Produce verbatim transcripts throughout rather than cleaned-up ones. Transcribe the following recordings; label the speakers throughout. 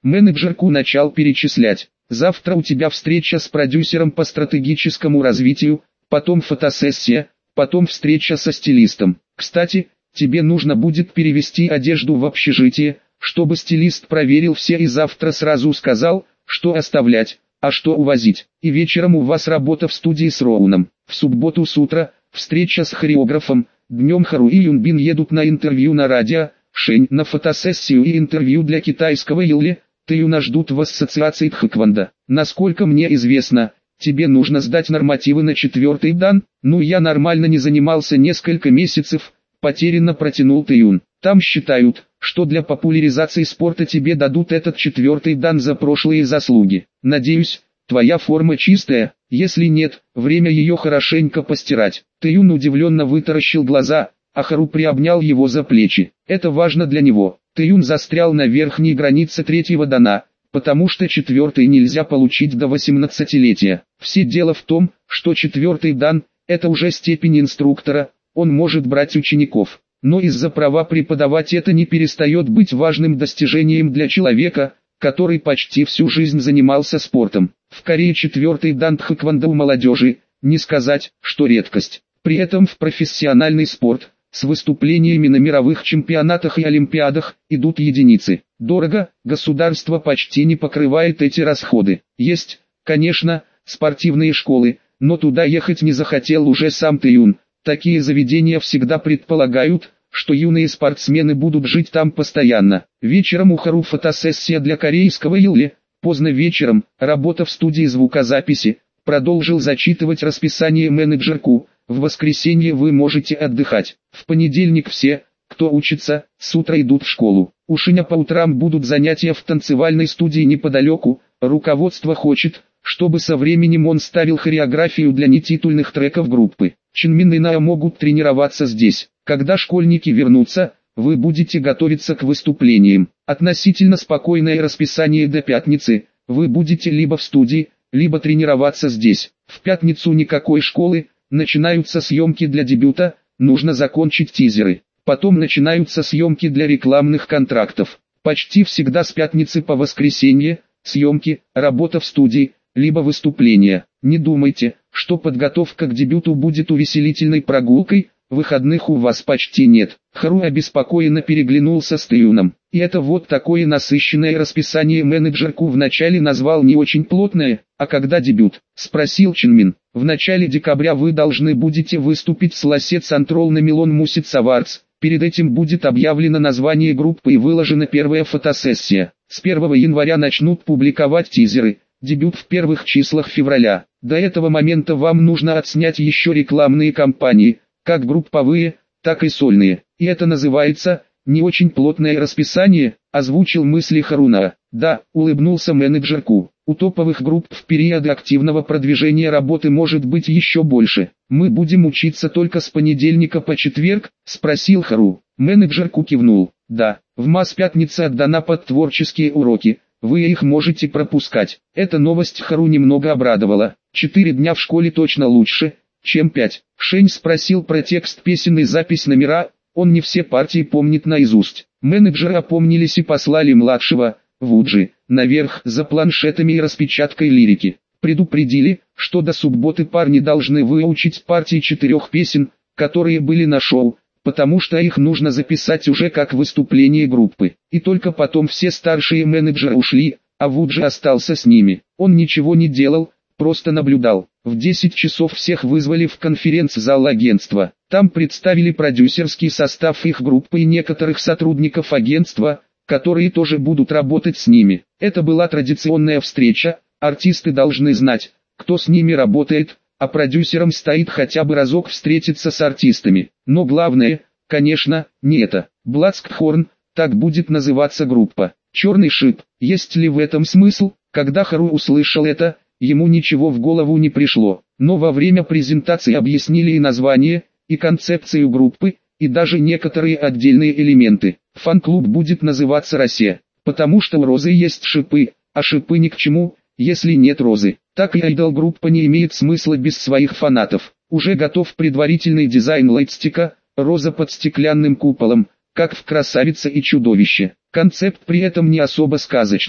Speaker 1: Менеджер Ку начал перечислять. Завтра у тебя встреча с продюсером по стратегическому развитию, потом фотосессия, потом встреча со стилистом. Кстати, тебе нужно будет перевести одежду в общежитие, чтобы стилист проверил все и завтра сразу сказал, что оставлять, а что увозить. И вечером у вас работа в студии с Роуном. В субботу с утра встреча с хореографом. Днем Хару и Юнбин едут на интервью на радио, Шень на фотосессию и интервью для китайского Илли. Тэюна ждут в ассоциации Тхэквондо. Насколько мне известно, тебе нужно сдать нормативы на четвертый дан. Ну я нормально не занимался несколько месяцев, потерянно протянул Тэюн. Там считают, что для популяризации спорта тебе дадут этот четвертый дан за прошлые заслуги. Надеюсь, твоя форма чистая, если нет, время ее хорошенько постирать. Тэюн удивленно вытаращил глаза, а Хару приобнял его за плечи. Это важно для него. Тэюн застрял на верхней границе третьего дана, потому что четвертый нельзя получить до восемнадцатилетия. Все дело в том, что четвертый дан – это уже степень инструктора, он может брать учеников. Но из-за права преподавать это не перестает быть важным достижением для человека, который почти всю жизнь занимался спортом. В Корее четвертый дан тхэквондо у молодежи, не сказать, что редкость. При этом в профессиональный спорт – с выступлениями на мировых чемпионатах и олимпиадах идут единицы. Дорого, государство почти не покрывает эти расходы. Есть, конечно, спортивные школы, но туда ехать не захотел уже сам Тэюн. Такие заведения всегда предполагают, что юные спортсмены будут жить там постоянно. Вечером у Хару фотосессия для корейского Илли. Поздно вечером, работа в студии звукозаписи. Продолжил зачитывать расписание менеджер Ку. В воскресенье вы можете отдыхать. В понедельник все, кто учится, с утра идут в школу. У Шиня по утрам будут занятия в танцевальной студии неподалеку. Руководство хочет, чтобы со временем он ставил хореографию для нетитульных треков группы. Чинмин и Нао могут тренироваться здесь. Когда школьники вернутся, вы будете готовиться к выступлениям. Относительно спокойное расписание до пятницы. Вы будете либо в студии, либо тренироваться здесь. В пятницу никакой школы. Начинаются съемки для дебюта, нужно закончить тизеры. Потом начинаются съемки для рекламных контрактов. Почти всегда с пятницы по воскресенье, съемки, работа в студии, либо выступления. Не думайте, что подготовка к дебюту будет увеселительной прогулкой, выходных у вас почти нет. Хару обеспокоенно переглянулся с Тэюном. И это вот такое насыщенное расписание менеджер Ку вначале назвал не очень плотное, а когда дебют, спросил Чинмин. В начале декабря вы должны будете выступить с Лассет Сантрол на Милон Мусиц Авардс. Перед этим будет объявлено название группы и выложена первая фотосессия. С первого января начнут публиковать тизеры. Дебют в первых числах февраля. До этого момента вам нужно отснять еще рекламные кампании, как групповые, так и сольные. И это называется «не очень плотное расписание», озвучил мысли Харуна. Да, улыбнулся менеджер Ку. У топовых групп в периоды активного продвижения работы может быть еще больше. Мы будем учиться только с понедельника по четверг, спросил Хару. Менеджер Ку кивнул. Да, в МАС пятница отдана под творческие уроки. Вы их можете пропускать. Эта новость Хару немного обрадовала. Четыре дня в школе точно лучше, чем пять. Шень спросил про текст песен и запись номера. Он не все партии помнит наизусть. Менеджеры опомнились и послали младшего, Вуджи, наверх за планшетами и распечаткой лирики. Предупредили, что до субботы парни должны выучить партии четырех песен, которые были на шоу, потому что их нужно записать уже как выступление группы. И только потом все старшие менеджеры ушли, а Вуджи остался с ними. Он ничего не делал, просто наблюдал. В десять часов всех вызвали в конференц-зал агентства. Там представили продюсерский состав их группы и некоторых сотрудников агентства, которые тоже будут работать с ними. Это была традиционная встреча, артисты должны знать, кто с ними работает, а продюсерам стоит хотя бы разок встретиться с артистами. Но главное, конечно, не это. Блацкхорн, так будет называться группа. Черный шип. Есть ли в этом смысл? Когда Хару услышал это, ему ничего в голову не пришло. Но во время презентации объяснили и название, и концепцию группы, и даже некоторые отдельные элементы. Фан-клуб будет называться «Россия», потому что у розы есть шипы, а шипы ни к чему, если нет розы. Так и айдол-группа не имеет смысла без своих фанатов. Уже готов предварительный дизайн лайтстика, роза под стеклянным куполом, как в «Красавице и чудовище». Концепт при этом не особо сказочный.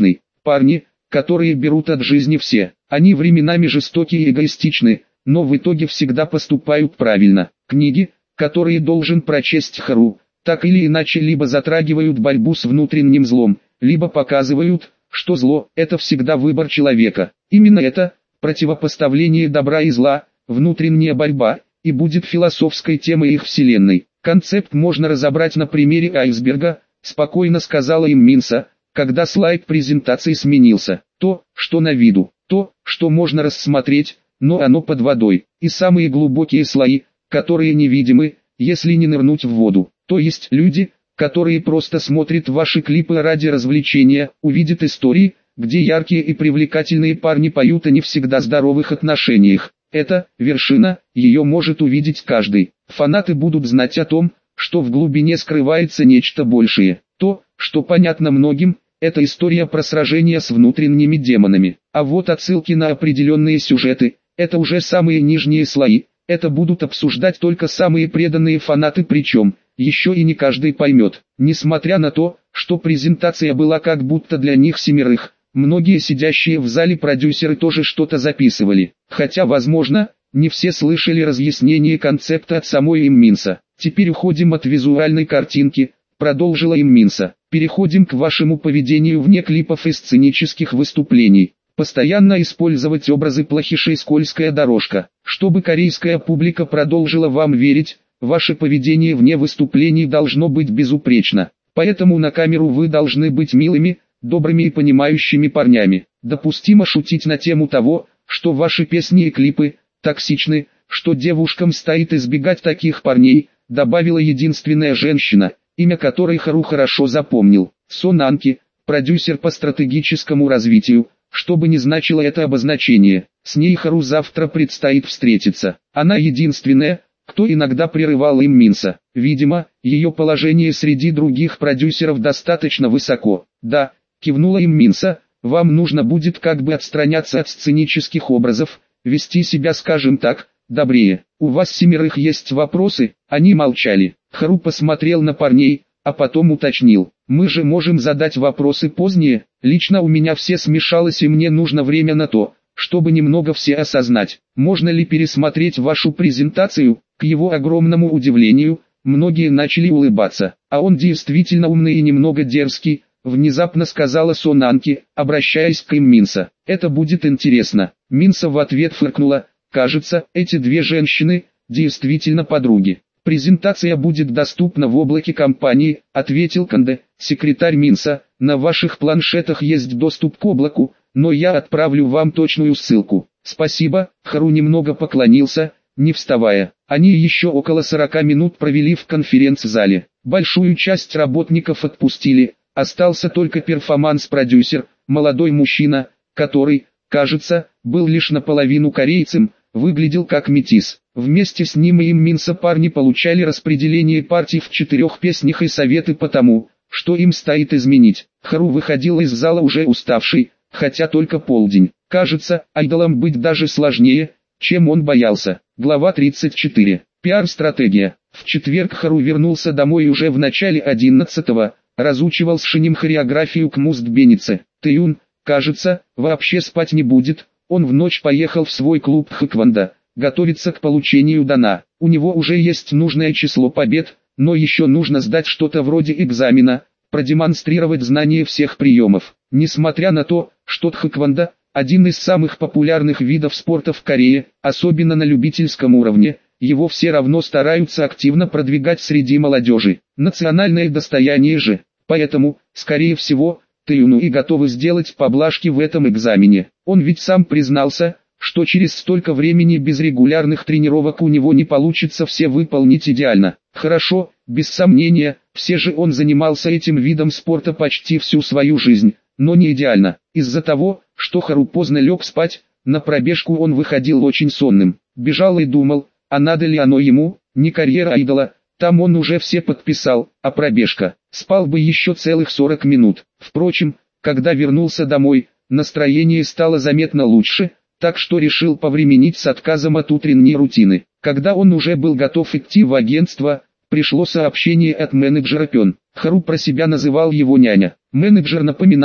Speaker 1: парни, которые берут от жизни все. Они временами жестоки и эгоистичны, но в итоге всегда поступают правильно. Книги, которые должен прочесть Хару, так или иначе либо затрагивают борьбу с внутренним злом, либо показывают, что зло – это всегда выбор человека. Именно это, противопоставление добра и зла, внутренняя борьба, и будет философской темой их вселенной. Концепт можно разобрать на примере айсберга, спокойно сказала им Минса, когда слайд презентации сменился. То, что на виду, то, что можно рассмотреть, но оно под водой, и самые глубокие слои, которые невидимы, если не нырнуть в воду. То есть люди, которые просто смотрят ваши клипы ради развлечения, увидят истории, где яркие и привлекательные парни поют о не всегда здоровых отношениях. Это вершина, ее может увидеть каждый. Фанаты будут знать о том, что в глубине скрывается нечто большее. То, что понятно многим, это история про сражение с внутренними демонами. А вот отсылки на определенные сюжеты, это уже самые нижние слои. Это будут обсуждать только самые преданные фанаты, причем еще и не каждый поймет. Несмотря на то, что презентация была как будто для них семерых, многие сидящие в зале продюсеры тоже что-то записывали. Хотя, возможно, не все слышали разъяснение концепта от самой им Минса. Теперь уходим от визуальной картинки, продолжила им Минса. Переходим к вашему поведению вне клипов и сценических выступлений. Постоянно использовать образы плохишей скользкая дорожка. Чтобы корейская публика продолжила вам верить, ваше поведение вне выступлений должно быть безупречно. Поэтому на камеру вы должны быть милыми, добрыми и понимающими парнями. Допустимо шутить на тему того, что ваши песни и клипы токсичны, что девушкам стоит избегать таких парней, добавила единственная женщина, имя которой Хару хорошо запомнил. Сон Анки, продюсер по стратегическому развитию. Что бы ни значило это обозначение, с ней Хару завтра предстоит встретиться. Она единственная, кто иногда прерывал им Минса. Видимо, ее положение среди других продюсеров достаточно высоко. Да, кивнула им Минса, вам нужно будет как бы отстраняться от сценических образов, вести себя, скажем так, добрее. У вас семерых есть вопросы? Они молчали. Хару посмотрел на парней, а потом уточнил. Мы же можем задать вопросы позднее. Лично у меня все смешалось и мне нужно время на то, чтобы немного все осознать. Можно ли пересмотреть вашу презентацию? К его огромному удивлению, многие начали улыбаться. А он действительно умный и немного дерзкий, внезапно сказала Сон Анки, обращаясь к им Минса. Это будет интересно. Минса в ответ фыркнула. Кажется, эти две женщины действительно подруги. Презентация будет доступна в облаке компании, ответил Канде, секретарь Минса. На ваших планшетах есть доступ к облаку, но я отправлю вам точную ссылку. Спасибо, Хару немного поклонился, не вставая. Они еще около сорока минут провели в конференц-зале. Большую часть работников отпустили, остался только перформанс-продюсер, молодой мужчина, который, кажется, был лишь наполовину корейцем, выглядел как метис. Вместе с ним и им Минса парни получали распределение партий в четырех песнях и советы по тому, что им стоит изменить. Хару выходил из зала уже уставший, хотя только полдень. Кажется, айдолом быть даже сложнее, чем он боялся. Глава тридцать четыре. Пиар-стратегия. В четверг Хару вернулся домой уже в начале одиннадцатого, разучивал с Шинем хореографию к Мустбенице. Тэюн, кажется, вообще спать не будет. Он в ночь поехал в свой клуб Хэквондо, готовится к получению дана. У него уже есть нужное число побед, но еще нужно сдать что-то вроде экзамена, продемонстрировать знание всех приемов. Несмотря на то, что тхэквондо – один из самых популярных видов спорта в Корее, особенно на любительском уровне, его все равно стараются активно продвигать среди молодежи. Национальное достояние же, поэтому, скорее всего, Тэюну и готовы сделать поблажки в этом экзамене. Он ведь сам признался, что через столько времени без регулярных тренировок у него не получится все выполнить идеально. Хорошо, без сомнения, все же он занимался этим видом спорта почти всю свою жизнь, но не идеально. Из-за того, что Хару поздно лег спать, на пробежку он выходил очень сонным. Бежал и думал, а надо ли оно ему, не карьера айдола, там он уже все подписал, а пробежка. Спал бы еще целых сорок минут. Впрочем, когда вернулся домой, настроение стало заметно лучше, так что решил повременить с отказом от утренней рутины. Когда он уже был готов идти в агентство, пришло сообщение от менеджера Пен. Хару про себя называл его няня. Менеджер напоминал,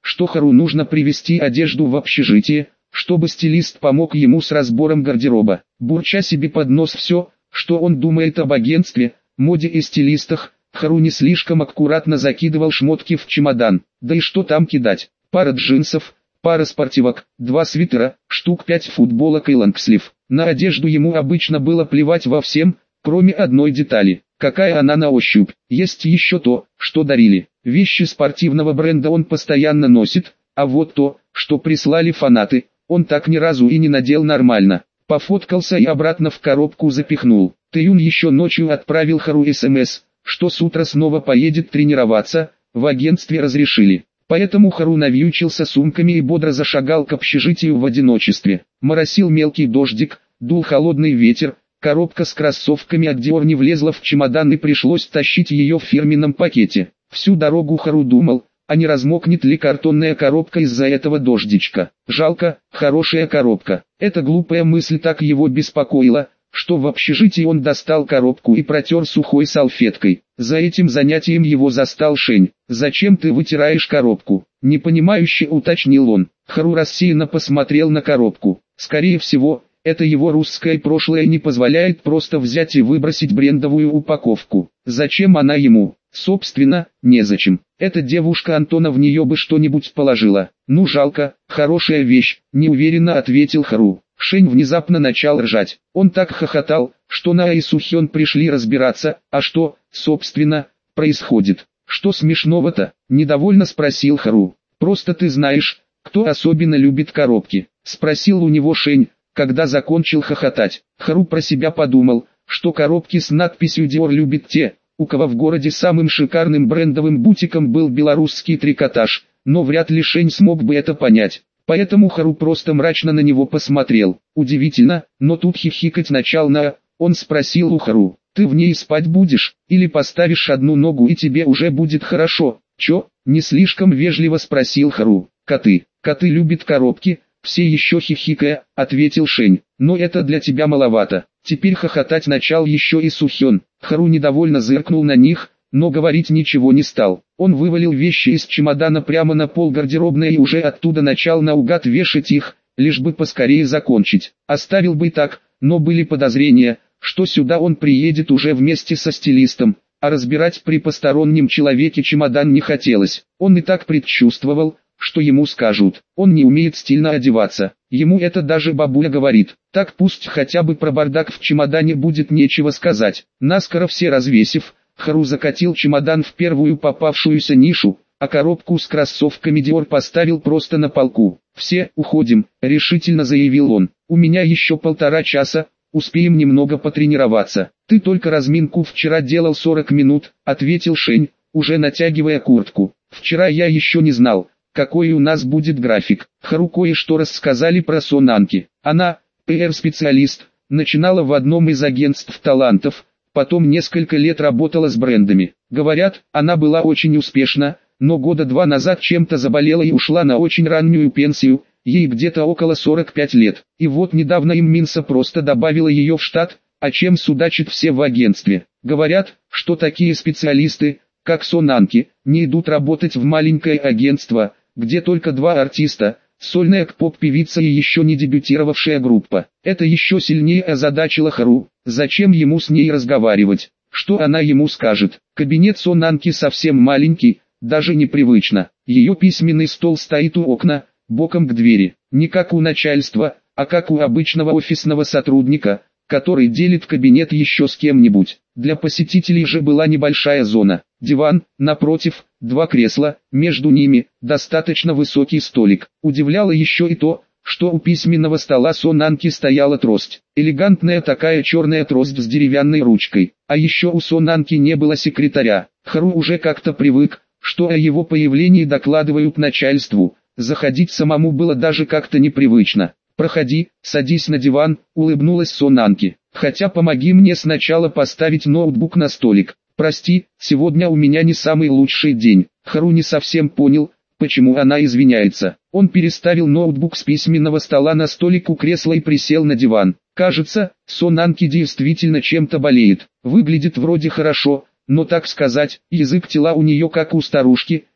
Speaker 1: что Хару нужно привезти одежду в общежитие, чтобы стилист помог ему с разбором гардероба. Бурча себе под нос все, что он думает об агентстве, моде и стилистах, Хару не слишком аккуратно закидывал шмотки в чемодан. Да и что там кидать? Пара джинсов, пара спортивок, два свитера, штук пять футболок и лонгслив. На одежду ему обычно было плевать во всем, кроме одной детали. Какая она на ощупь. Есть еще то, что дарили. Вещи спортивного бренда он постоянно носит, а вот то, что прислали фанаты, он так ни разу и не надел нормально. Пофоткался и обратно в коробку запихнул. Тэйюн еще ночью отправил Хару СМС, что с утра снова поедет тренироваться, в агентстве разрешили. Поэтому Хару навьючился сумками и бодро зашагал к общежитию в одиночестве. Моросил мелкий дождик, дул холодный ветер, коробка с кроссовками от Dior не влезла в чемодан и пришлось тащить ее в фирменном пакете. Всю дорогу Хару думал, а не размокнет ли картонная коробка из-за этого дождичка. Жалко, хорошая коробка. Эта глупая мысль так его беспокоила, что в общежитии он достал коробку и протер сухой салфеткой. За этим занятием его застал Шень. «Зачем ты вытираешь коробку?» — непонимающе уточнил он. Хару рассеянно посмотрел на коробку. Скорее всего, это его русское прошлое не позволяет просто взять и выбросить брендовую упаковку. Зачем она ему? Собственно, незачем. Эта девушка Антона в нее бы что-нибудь положила. Ну жалко, хорошая вещь, неуверенно ответил Хару. Шень внезапно начал ржать. Он так хохотал, что На и Сухён пришли разбираться, а что, собственно, происходит. Что смешного-то? Недовольно спросил Хару. Просто ты знаешь, кто особенно любит коробки? Спросил у него Шень, когда закончил хохотать. Хару про себя подумал, что коробки с надписью Dior любит те, у кого в городе самым шикарным брендовым бутиком был белорусский трикотаж, но вряд ли Шень смог бы это понять. Поэтому Хару просто мрачно на него посмотрел. Удивительно, но тут хихикать начал На. Он спросил у Хару: «Ты в ней спать будешь, или поставишь одну ногу и тебе уже будет хорошо?» «Чё?» — не слишком вежливо спросил Хару. «Коты, коты любят коробки», все еще хихикая, ответил Шень. «Но это для тебя маловато». Теперь хохотать начал еще и Сухён. Хару недовольно зыркнул на них, но говорить ничего не стал. Он вывалил вещи из чемодана прямо на пол гардеробной и уже оттуда начал наугад вешать их, лишь бы поскорее закончить. Оставил бы так, но были подозрения, что сюда он приедет уже вместе со стилистом, а разбирать при постороннем человеке чемодан не хотелось. Он и так предчувствовал, что ему скажут. Он не умеет стильно одеваться. Ему это даже бабуля говорит. Так пусть хотя бы про бардак в чемодане будет нечего сказать. Наскоро все развесив, Хару закатил чемодан в первую попавшуюся нишу, а коробку с кроссовками Dior поставил просто на полку. «Все, уходим», — решительно заявил он. «У меня еще полтора часа, успеем немного потренироваться». «Ты только разминку вчера делал сорок минут», — ответил Шень, уже натягивая куртку. «Вчера я еще не знал, какой у нас будет график». Хару кое-что рассказали про Сон Анки. Она, пи ар-специалист, начинала в одном из агентств талантов, потом несколько лет работала с брендами. Говорят, она была очень успешна, но года два назад чем-то заболела и ушла на очень раннюю пенсию, ей где-то около сорока пяти лет. И вот недавно им Минса просто добавила ее в штат, о чем судачат все в агентстве. Говорят, что такие специалисты, как Сон Анки, не идут работать в маленькое агентство, где только два артиста, сольная поп-певица и еще не дебютировавшая группа. Это еще сильнее озадачило Хару. Зачем ему с ней разговаривать? Что она ему скажет? Кабинет Сон Анки совсем маленький, даже непривычно. Ее письменный стол стоит у окна, боком к двери. Не как у начальства, а как у обычного офисного сотрудника, который делит кабинет еще с кем-нибудь. Для посетителей же была небольшая зона. Диван, напротив, два кресла, между ними достаточно высокий столик. Удивляло еще и то, что у письменного стола Сон Анки стояла трость. Элегантная такая черная трость с деревянной ручкой. А еще у Сон Анки не было секретаря. Хару уже как-то привык, что о его появлении докладывают начальству. Заходить самому было даже как-то непривычно. «Проходи, садись на диван», — улыбнулась Сон Анки. «Хотя помоги мне сначала поставить ноутбук на столик. Прости, сегодня у меня не самый лучший день». Хару не совсем понял, почему она извиняется. Он переставил ноутбук с письменного стола на столик у кресла и присел на диван. Кажется, Сон Анки действительно чем-то болеет. Выглядит вроде хорошо, но так сказать, язык тела у нее как у старушки,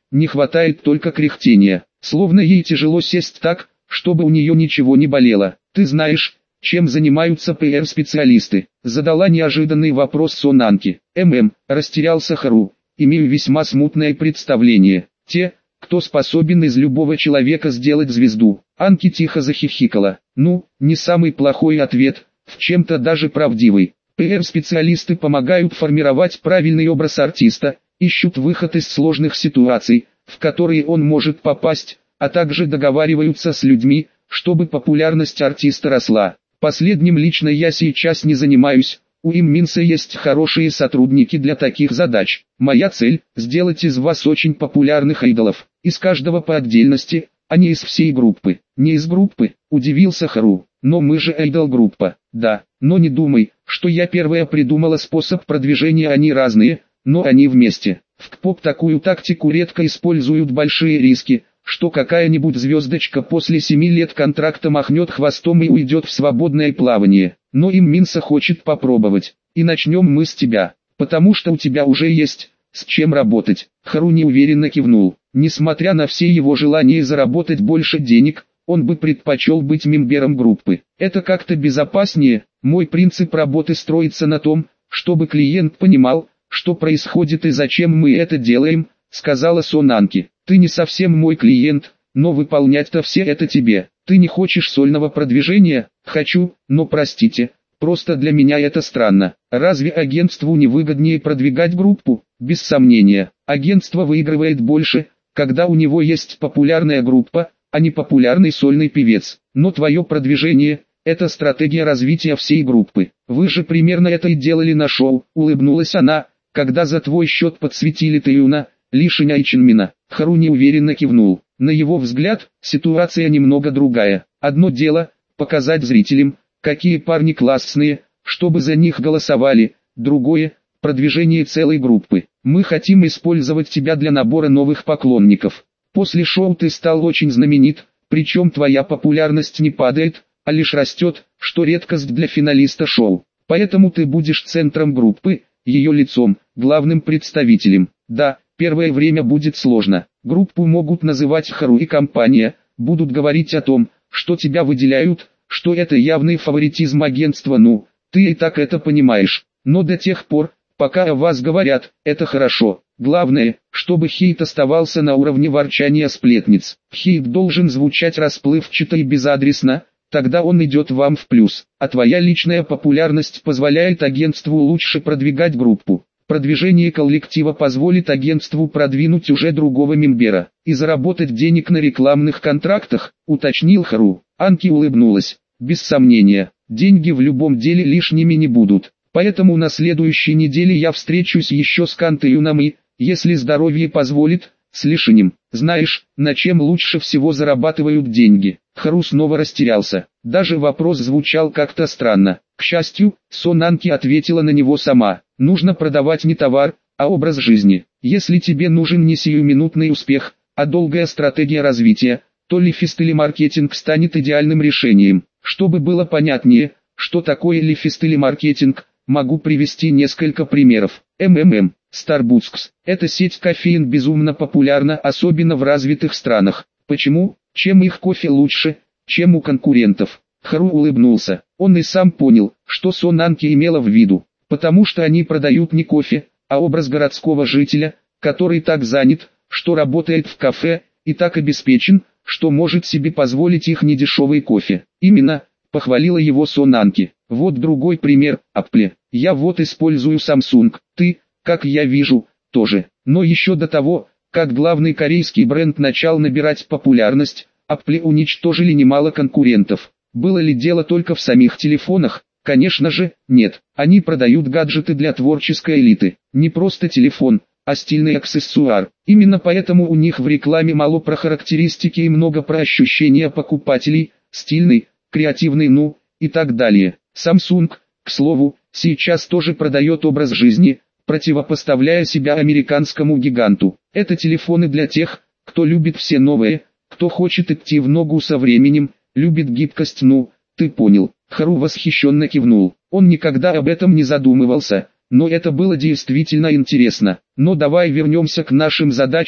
Speaker 1: не хватает только кряхтения, словно ей тяжело сесть так, чтобы у нее ничего не болело. Ты знаешь, чем занимаются пиар-специалисты? Задала неожиданный вопрос Сон Анки. ММ, растерялся Хару, имею весьма смутное представление. Те, кто способен из любого человека сделать звезду. Анки тихо захихикала. Ну, не самый плохой ответ, в чем-то даже правдивый. Пиар-специалисты помогают формировать правильный образ артиста, ищут выход из сложных ситуаций, в которые он может попасть, а также договариваются с людьми, чтобы популярность артиста росла. Последним лично я сейчас не занимаюсь, у Имминса есть хорошие сотрудники для таких задач. Моя цель – сделать из вас очень популярных айдолов, из каждого по отдельности, а не из всей группы. Не из группы, удивился Хару, но мы же айдол-группа. Да, но не думай, что я первая придумала способ продвижения, они разные, но они вместе. В К-поп такую тактику редко используют, большие риски, что какая-нибудь звездочка после семи лет контракта махнет хвостом и уйдет в свободное плавание. Но Имминса хочет попробовать. И начнем мы с тебя, потому что у тебя уже есть с чем работать. Хару неуверенно кивнул. Несмотря на все его желания заработать больше денег, он бы предпочел быть мембером группы. Это как-то безопаснее. Мой принцип работы строится на том, чтобы клиент понимал, что происходит и зачем мы это делаем, сказала Сон Анки. Ты не совсем мой клиент, но выполнять-то все это тебе. Ты не хочешь сольного продвижения? Хочу, но простите, просто для меня это странно. Разве агентству не выгоднее продвигать группу? Без сомнения, агентство выигрывает больше, когда у него есть популярная группа, а не популярный сольный певец. Но твое продвижение – это стратегия развития всей группы. Вы же примерно это и делали на шоу, улыбнулась она, когда за твой счет подсветили Тэюна, Ли Шиня и Чинмина. Хару неуверенно кивнул. На его взгляд, ситуация немного другая. Одно дело – показать зрителям, какие парни классные, чтобы за них голосовали. Другое – продвижение целой группы. Мы хотим использовать тебя для набора новых поклонников. После шоу ты стал очень знаменит, причем твоя популярность не падает, а лишь растет, что редкость для финалиста шоу. Поэтому ты будешь центром группы, ее лицом, главным представителем. Да, первое время будет сложно. Группу могут называть Хару и компания, будут говорить о том, что тебя выделяют, что это явный фаворитизм агентства, ну, ты и так это понимаешь. Но до тех пор, пока о вас говорят, это хорошо. Главное, чтобы хейт оставался на уровне ворчания сплетниц. Хейт должен звучать расплывчато и безадресно, тогда он идет вам в плюс. А твоя личная популярность позволяет агентству лучше продвигать группу. Продвижение коллектива позволит агентству продвинуть уже другого мембера и заработать денег на рекламных контрактах, уточнил Хару. Анки улыбнулась. Без сомнения, деньги в любом деле лишними не будут. Поэтому на следующей неделе я встречусь еще с Кан Тэюном и, если здоровье позволит, с Ли Шинем. Знаешь, на чем лучше всего зарабатывают деньги? Хару снова растерялся. Даже вопрос звучал как-то странно. К счастью, Сон Анки ответила на него сама. Нужно продавать не товар, а образ жизни. Если тебе нужен не сиюминутный успех, а долгая стратегия развития, то лифестyle-маркетинг станет идеальным решением. Чтобы было понятнее, что такое лифестyle-маркетинг, могу привести несколько примеров. МММ, Starbucks. Эта сеть кофеин безумно популярна, особенно в развитых странах. Почему? Чем их кофе лучше, чем у конкурентов? Хару улыбнулся. Он и сам понял, что Сон Анки имела в виду. Потому что они продают не кофе, а образ городского жителя, который так занят, что работает в кафе, и так обеспечен, что может себе позволить их недешевый кофе. Именно, похвалила его Сон Анки. Вот другой пример, Apple. Я вот использую Samsung, ты, как я вижу, тоже. Но еще до того, как главный корейский бренд начал набирать популярность, Apple уничтожили немало конкурентов. Было ли дело только в самих телефонах? Конечно же, нет. Они продают гаджеты для творческой элиты. Не просто телефон, а стильный аксессуар. Именно поэтому у них в рекламе мало про характеристики и много про ощущения покупателей, стильный, креативный, ну, и так далее. Samsung, к слову, сейчас тоже продает образ жизни, противопоставляя себя американскому гиганту. Это телефоны для тех, кто любит все новое, кто хочет идти в ногу со временем, любит гибкость, ну, ты понял. Хару восхищенно кивнул. Он никогда об этом не задумывался, но это было действительно интересно. Но давай вернемся к нашим задачам,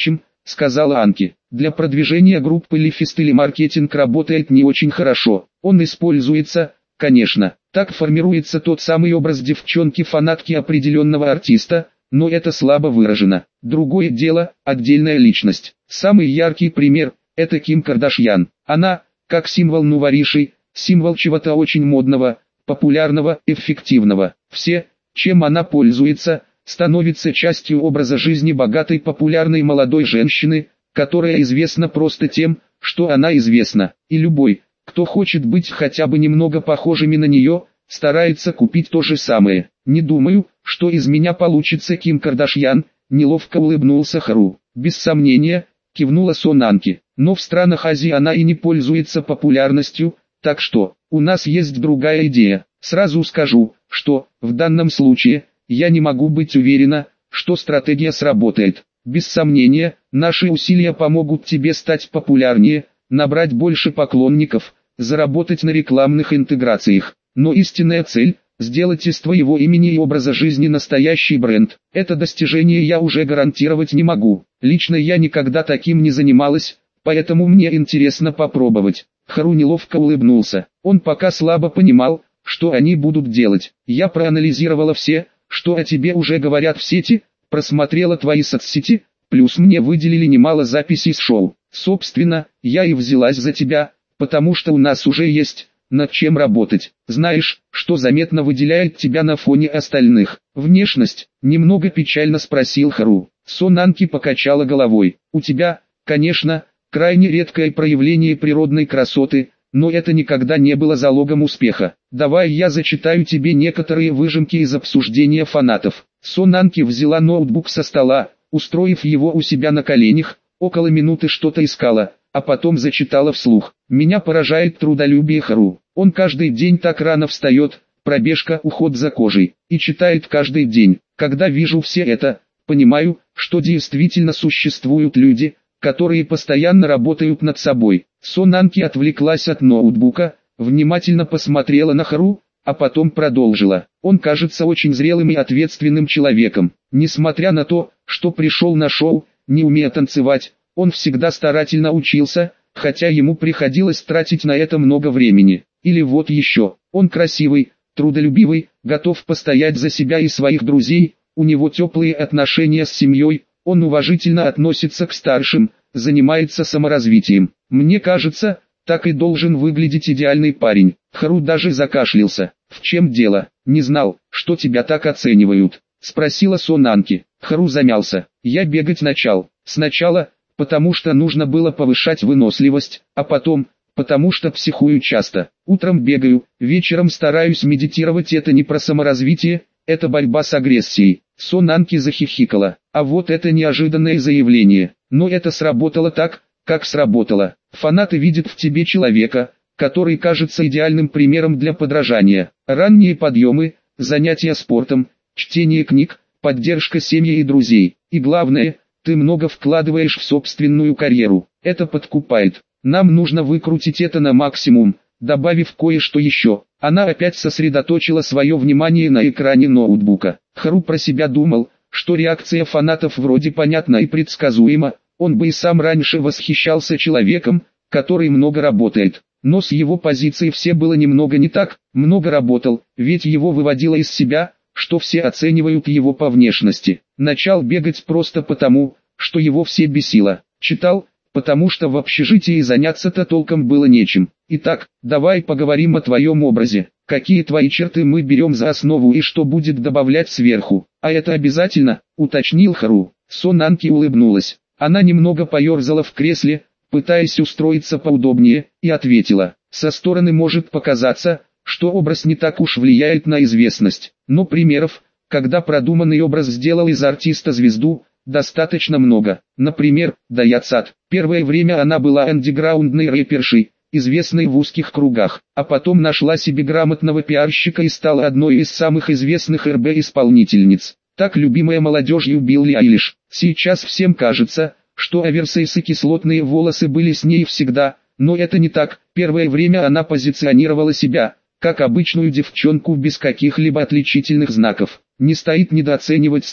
Speaker 1: сказала Анки. Для продвижения группы Лифестyle маркетинг работает не очень хорошо. Он используется, конечно, так формируется тот самый образ девчонки-фанатки определенного артиста, но это слабо выражено. Другое дело, отдельная личность. Самый яркий пример – это Ким Кардашьян. Она, как символ новоришей, символ чего-то очень модного, популярного, эффективного. Все, чем она пользуется, становится частью образа жизни богатой популярной молодой женщины, которая известна просто тем, что она известна. И любой, кто хочет быть хотя бы немного похожими на нее, старается купить то же самое. Не думаю, что из меня получится Ким Кардашьян, неловко улыбнулся Хару. Без сомнения, кивнула Сон Анки. Но в странах Азии она и не пользуется популярностью, так что, у нас есть другая идея. Сразу скажу, что, в данном случае, я не могу быть уверена, что стратегия сработает. Без сомнения, наши усилия помогут тебе стать популярнее, набрать больше поклонников, заработать на рекламных интеграциях. Но истинная цель – сделать из твоего имени и образа жизни настоящий бренд. Это достижение я уже гарантировать не могу. Лично я никогда таким не занималась, поэтому мне интересно попробовать. Хару неловко улыбнулся. Он пока слабо понимал, что они будут делать. Я проанализировала все, что о тебе уже говорят в сети, просмотрела твои соцсети, плюс мне выделили немало записей с шоу. Собственно, я и взялась за тебя, потому что у нас уже есть над чем работать. Знаешь, что заметно выделяет тебя на фоне остальных? Внешность? Немного печально спросил Хару. Сон Анки покачала головой. У тебя, конечно, крайне редкое проявление природной красоты, но это никогда не было залогом успеха. Давай я зачитаю тебе некоторые выжимки из обсуждения фанатов. Сон Анки взяла ноутбук со стола, устроив его у себя на коленях, около минуты что-то искала, а потом зачитала вслух. Меня поражает трудолюбие Хару. Он каждый день так рано встает, пробежка, уход за кожей, и читает каждый день. Когда вижу все это, понимаю, что действительно существуют люди, которые постоянно работают над собой. Сон Анки отвлеклась от ноутбука, внимательно посмотрела на Хару, а потом продолжила. Он кажется очень зрелым и ответственным человеком. Несмотря на то, что пришел на шоу, не умея танцевать, он всегда старательно учился, хотя ему приходилось тратить на это много времени. Или вот еще, он красивый, трудолюбивый, готов постоять за себя и своих друзей, у него теплые отношения с семьей, он уважительно относится к старшим, занимается саморазвитием. Мне кажется, так и должен выглядеть идеальный парень. Хару даже закашлялся. В чем дело? Не знал, что тебя так оценивают, спросила Сон Анки. Хару замялся. Я бегать начал. Сначала, потому что нужно было повышать выносливость, а потом, потому что психую часто. Утром бегаю, вечером стараюсь медитировать. Это не про саморазвитие, это борьба с агрессией. Сон Анки захихикала. А вот это неожиданное заявление. Но это сработало так, как сработало. Фанаты видят в тебе человека, который кажется идеальным примером для подражания. Ранние подъемы, занятия спортом, чтение книг, поддержка семьи и друзей. И главное, ты много вкладываешь в собственную карьеру. Это подкупает. Нам нужно выкрутить это на максимум, добавив кое-что еще. Она опять сосредоточила свое внимание на экране ноутбука. Хару про себя думал, что реакция фанатов вроде понятна и предсказуема. Он бы и сам раньше восхищался человеком, который много работает. Но с его позиции все было немного не так. Много работал, ведь его выводило из себя, что все оценивают его по внешности. Начал бегать просто потому, что его все бесило. Читал, потому что в общежитии заняться-то толком было нечем. Итак, давай поговорим о твоем образе. Какие твои черты мы берем за основу и что будет добавлять сверху? А это обязательно, уточнил Хару. Сон Анки улыбнулась. Она немного поерзала в кресле, пытаясь устроиться поудобнее, и ответила. Со стороны может показаться, что образ не так уж влияет на известность. Но примеров, когда продуманный образ сделал из артиста звезду, достаточно много. Например, Дая Цат. Первое время она была андеграундной рэпершей, известной в узких кругах, а потом нашла себе грамотного пиарщика и стала одной из самых известных эр би-исполнительниц. Так любимая молодежью Билли Айлиш. Сейчас всем кажется, что оверсайз и кислотные волосы были с ней всегда, но это не так. Первое время она позиционировала себя, как обычную девчонку без каких-либо отличительных знаков. Не стоит недооценивать стиль.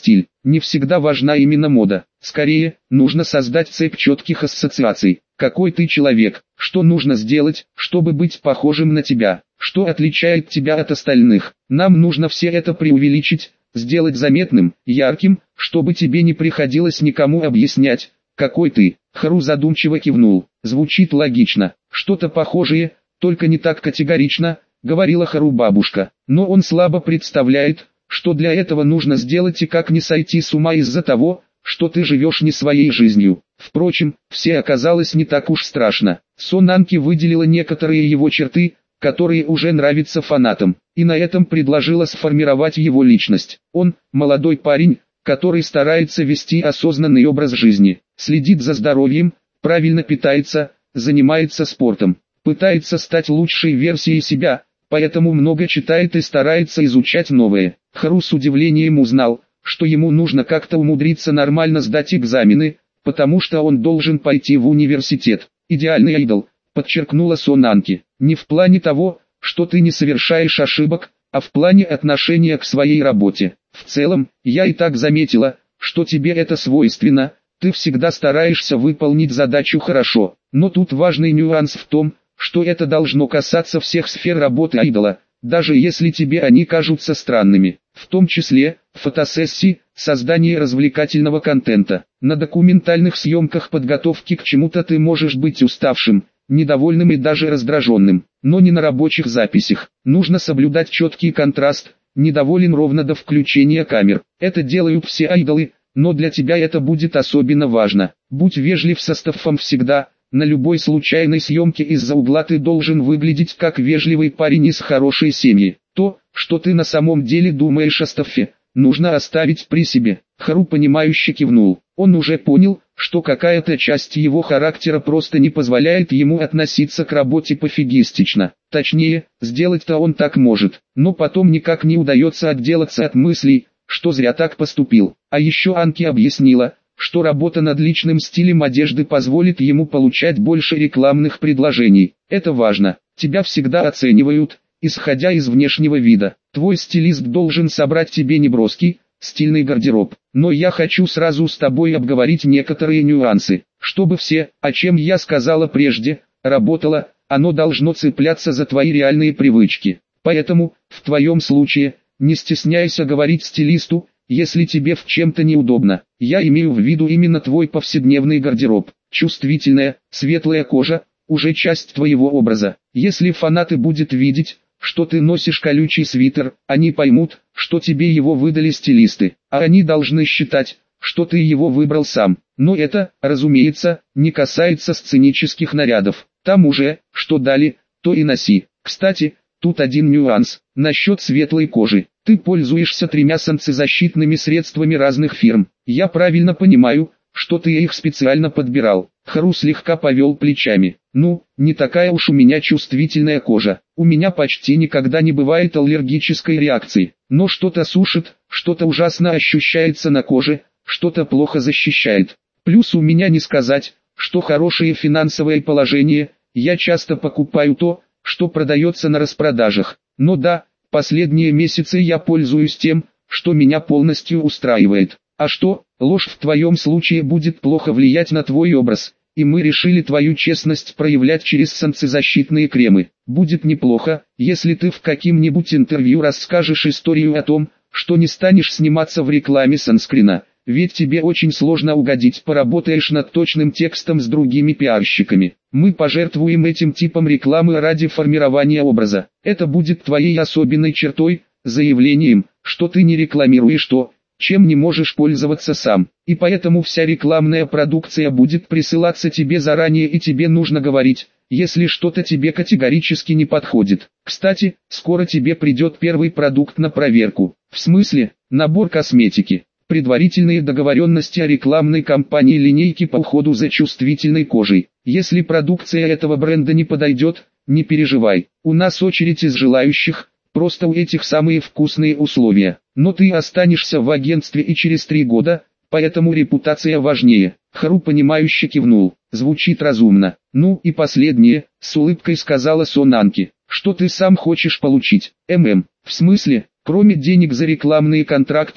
Speaker 1: не всегда важна именно мода. Скорее, нужно создать цепь четких ассоциаций. Какой ты человек, что нужно сделать, чтобы быть похожим на тебя, что отличает тебя от остальных. Нам нужно все это преувеличить, сделать заметным, ярким, чтобы тебе не приходилось никому объяснять, какой ты. Хару задумчиво кивнул. Звучит логично. Что-то похожее, только не так категорично, говорила Хару бабушка. Но он слабо представляет, что для этого нужно сделать и как не сойти с ума из-за того, что ты живешь не своей жизнью. Впрочем, все оказалось не так уж страшно. Сонанки выделила некоторые его черты, которые уже нравятся фанатам, и на этом предложила сформировать его личность. Он – молодой парень, который старается вести осознанный образ жизни, следит за здоровьем, правильно питается, занимается спортом, пытается стать лучшей версией себя, поэтому много читает и старается изучать новое. Хару с удивлением узнал, что ему нужно как-то умудриться нормально сдать экзамены, потому что он должен пойти в университет. Идеальный айдол, подчеркнула Сонанки, не в плане того, что ты не совершаешь ошибок, а в плане отношения к своей работе. В целом, я и так заметила, что тебе это свойственно, ты всегда стараешься выполнить задачу хорошо. Но тут важный нюанс в том, что это должно касаться всех сфер работы айдола, даже если тебе они кажутся странными, в том числе, фотосессии, создание развлекательного контента. На документальных съемках подготовки к чему-то ты можешь быть уставшим, недовольным и даже раздраженным, но не на рабочих записях. Нужно соблюдать четкий контраст, недоволен ровно до включения камер. Это делают все айдолы, но для тебя это будет особенно важно. Будь вежлив со стаффом всегда. На любой случайной съемке из-за угла ты должен выглядеть как вежливый парень из хорошей семьи. То, что ты на самом деле думаешь о стаффе, нужно оставить при себе. Хару понимающе кивнул. Он уже понял, что какая-то часть его характера просто не позволяет ему относиться к работе пофигистично. Точнее, сделать-то он так может, но потом никак не удается отделаться от мыслей, что зря так поступил. А еще Анки объяснила, что работа над личным стилем одежды позволит ему получать больше рекламных предложений. Это важно. Тебя всегда оценивают, исходя из внешнего вида. Твой стилист должен собрать тебе неброский, стильный гардероб. Но я хочу сразу с тобой обговорить некоторые нюансы. Чтобы все, о чем я сказала прежде, работало, оно должно цепляться за твои реальные привычки. Поэтому, в твоем случае, не стесняйся говорить стилисту, если тебе в чем-то неудобно. Я имею в виду именно твой повседневный гардероб. Чувствительная, светлая кожа – уже часть твоего образа. Если фанаты будут видеть, что ты носишь колючий свитер, они поймут, что тебе его выдали стилисты. А они должны считать, что ты его выбрал сам. Но это, разумеется, не касается сценических нарядов. Там уже, что дали, то и носи. Кстати, тут один нюанс, насчет светлой кожи. Ты пользуешься тремя солнцезащитными средствами разных фирм. Я правильно понимаю, что ты их специально подбирал. Хару слегка повел плечами. Ну, не такая уж у меня чувствительная кожа. У меня почти никогда не бывает аллергической реакции. Но что-то сушит, что-то ужасно ощущается на коже, что-то плохо защищает. Плюс у меня не сказать, что хорошее финансовое положение. Я часто покупаю то, что продается на распродажах. Но да, последние месяцы я пользуюсь тем, что меня полностью устраивает. А что, ложь в твоем случае будет плохо влиять на твой образ, и мы решили твою честность проявлять через солнцезащитные кремы. Будет неплохо, если ты в каким-нибудь интервью расскажешь историю о том, что не станешь сниматься в рекламе санскрина, ведь тебе очень сложно угодить, поработаешь над точным текстом с другими пиарщиками. Мы пожертвуем этим типом рекламы ради формирования образа. Это будет твоей особенной чертой, заявлением, что ты не рекламируешь то, чем не можешь пользоваться сам. И поэтому вся рекламная продукция будет присылаться тебе заранее, и тебе нужно говорить, если что-то тебе категорически не подходит. Кстати, скоро тебе придет первый продукт на проверку. В смысле, набор косметики. Предварительные договоренности о рекламной кампании линейки по уходу за чувствительной кожей. Если продукция этого бренда не подойдет, не переживай. У нас очередь из желающих, просто у этих самые вкусные условия. Но ты останешься в агентстве и через три года, поэтому репутация важнее. Хару понимающе кивнул. Звучит разумно. Ну и последнее, с улыбкой сказала Сонанки. Что ты сам хочешь получить? ММ. В смысле, кроме денег за рекламные контракты,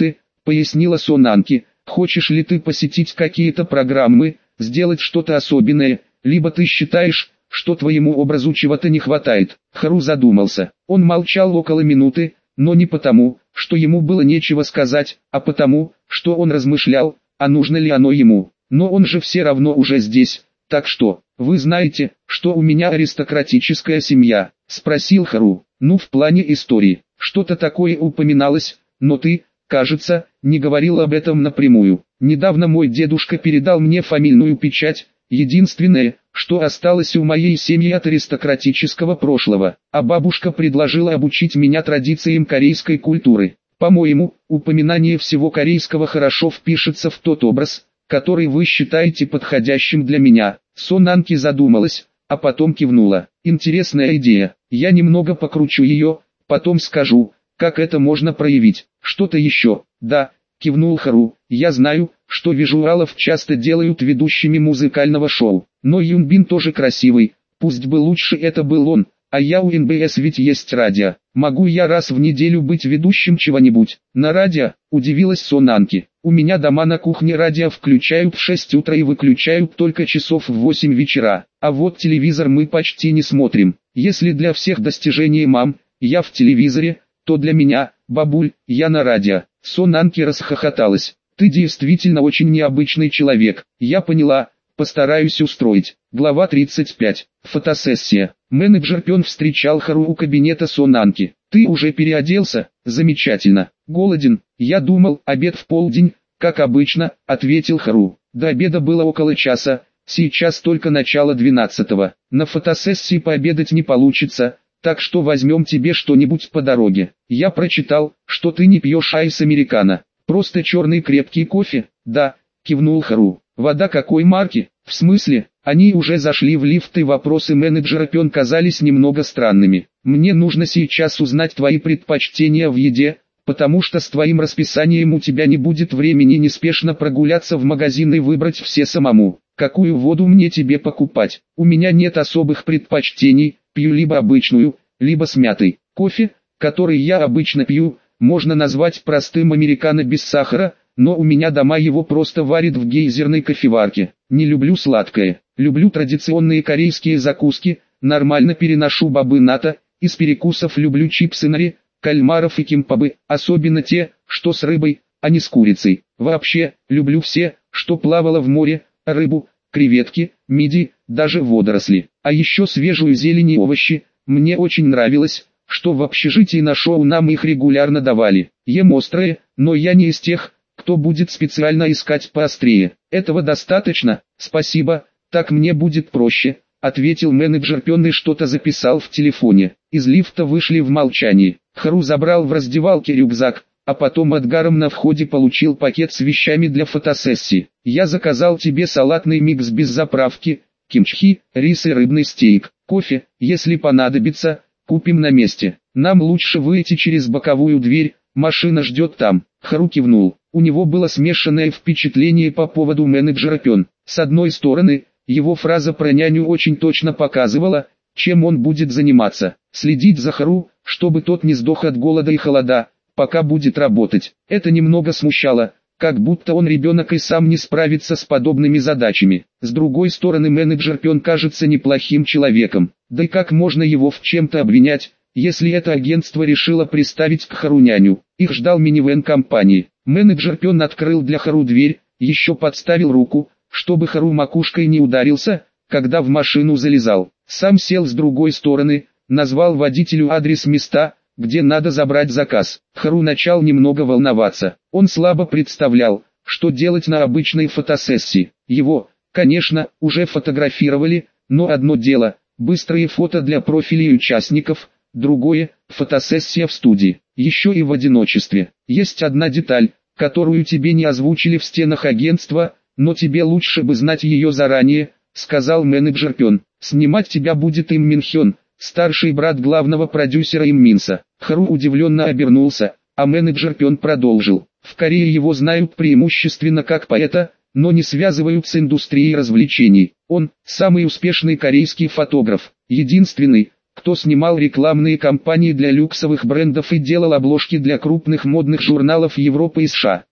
Speaker 1: пояснила Сонанки. Хочешь ли ты посетить какие-то программы, сделать что-то особенное, либо ты считаешь, что твоему образу чего-то не хватает? Хару задумался. Он молчал около минуты, но не потому, что ему было нечего сказать, а потому, что он размышлял, а нужно ли оно ему. Но он же все равно уже здесь, так что, вы знаете, что у меня аристократическая семья, спросил Хару. Ну, в плане истории, что-то такое упоминалось, но ты, кажется, не говорил об этом напрямую. Недавно мой дедушка передал мне фамильную печать, единственное, что осталось у моей семьи от аристократического прошлого, а бабушка предложила обучить меня традициям корейской культуры. По-моему, упоминание всего корейского хорошо впишется в тот образ, который вы считаете подходящим для меня. Сонанки задумалась, а потом кивнула. Интересная идея, я немного покручу ее, потом скажу, как это можно проявить. Что-то еще? Да, кивнул Хару, я знаю, что визуалов часто делают ведущими музыкального шоу, но Юнбин тоже красивый, пусть бы лучше это был он, а я у эн бэ эс ведь есть радио. Могу я раз в неделю быть ведущим чего-нибудь? На радио? Удивилась Сонанки. У меня дома на кухне радио включают в шесть утра и выключают только часов в восемь вечера, а вот телевизор мы почти не смотрим. Если для всех достижений мам, я в телевизоре, то для меня, бабуль, я на радио. Сонанки расхохоталась. Ты действительно очень необычный человек. Я поняла, постараюсь устроить. Глава тридцать пять. Фотосессия. Менеджер Пен встречал Хару у кабинета Сонанки. Ты уже переоделся? Замечательно. Голоден? Я думал, обед в полдень, как обычно, ответил Хару. До обеда было около часа, сейчас только начало двенадцатого. На фотосессии пообедать не получится, так что возьмем тебе что-нибудь по дороге. Я прочитал, что ты не пьешь айс американо, просто черный крепкий кофе. Да, кивнул Хару. Вода какой марки? В смысле? Они уже зашли в лифт, и вопросы менеджера Пен казались немного странными. Мне нужно сейчас узнать твои предпочтения в еде, потому что с твоим расписанием у тебя не будет времени неспешно прогуляться в магазин и выбрать все самому. Какую воду мне тебе покупать? У меня нет особых предпочтений, пью либо обычную, либо с мятой. Кофе, который я обычно пью, можно назвать простым американо без сахара, но у меня дома его просто варят в гейзерной кофеварке. Не люблю сладкое, люблю традиционные корейские закуски, нормально переношу бобы ната, из перекусов люблю чипсы нари, кальмаров и кимпабы, особенно те, что с рыбой, а не с курицей. Вообще, люблю все, что плавало в море, рыбу, креветки, мидии, даже водоросли. А еще свежую зелень и овощи. Мне очень нравилось, что в общежитии на шоу нам их регулярно давали. Ем острое, но я не из тех, кто будет специально искать поострее. Этого достаточно, спасибо, так мне будет проще, ответил менеджер Пен и что-то записал в телефоне. Из лифта вышли в молчании. Хару забрал в раздевалке рюкзак, а потом Эдгаром на входе получил пакет с вещами для фотосессии. Я заказал тебе салатный микс без заправки, кимчи, рис и рыбный стейк. Кофе, если понадобится, купим на месте. Нам лучше выйти через боковую дверь, машина ждет там. Хару кивнул. У него было смешанное впечатление по поводу менеджера Пен. С одной стороны, его фраза про няню очень точно показывала, чем он будет заниматься. Следить за Хару, чтобы тот не сдох от голода и холода, пока будет работать. Это немного смущало, как будто он ребенок и сам не справится с подобными задачами. С другой стороны, менеджер Пен кажется неплохим человеком. Да и как можно его в чем-то обвинять, если это агентство решило приставить к Хару няню? Их ждал минивэн компании. Менеджер Пен открыл для Хару дверь, еще подставил руку, чтобы Хару макушкой не ударился, когда в машину залезал. Сам сел с другой стороны, назвал водителю адрес места, где надо забрать заказ. Хару начал немного волноваться. Он слабо представлял, что делать на обычной фотосессии. Его, конечно, уже фотографировали, но одно дело – быстрые фото для профилей участников, другое – фотосессия в студии, еще и в одиночестве. Есть одна деталь, которую тебе не озвучили в стенах агентства, но тебе лучше бы знать ее заранее, сказал менеджер Пен. Снимать тебя будет Им Мин Хён, старший брат главного продюсера Им Минса. Хару удивленно обернулся, а менеджер Пен продолжил. В Корее его знают преимущественно как поэта, но не связывают с индустрией развлечений. Он – самый успешный корейский фотограф, единственный, кто снимал рекламные кампании для люксовых брендов и делал обложки для крупных модных журналов Европы и США.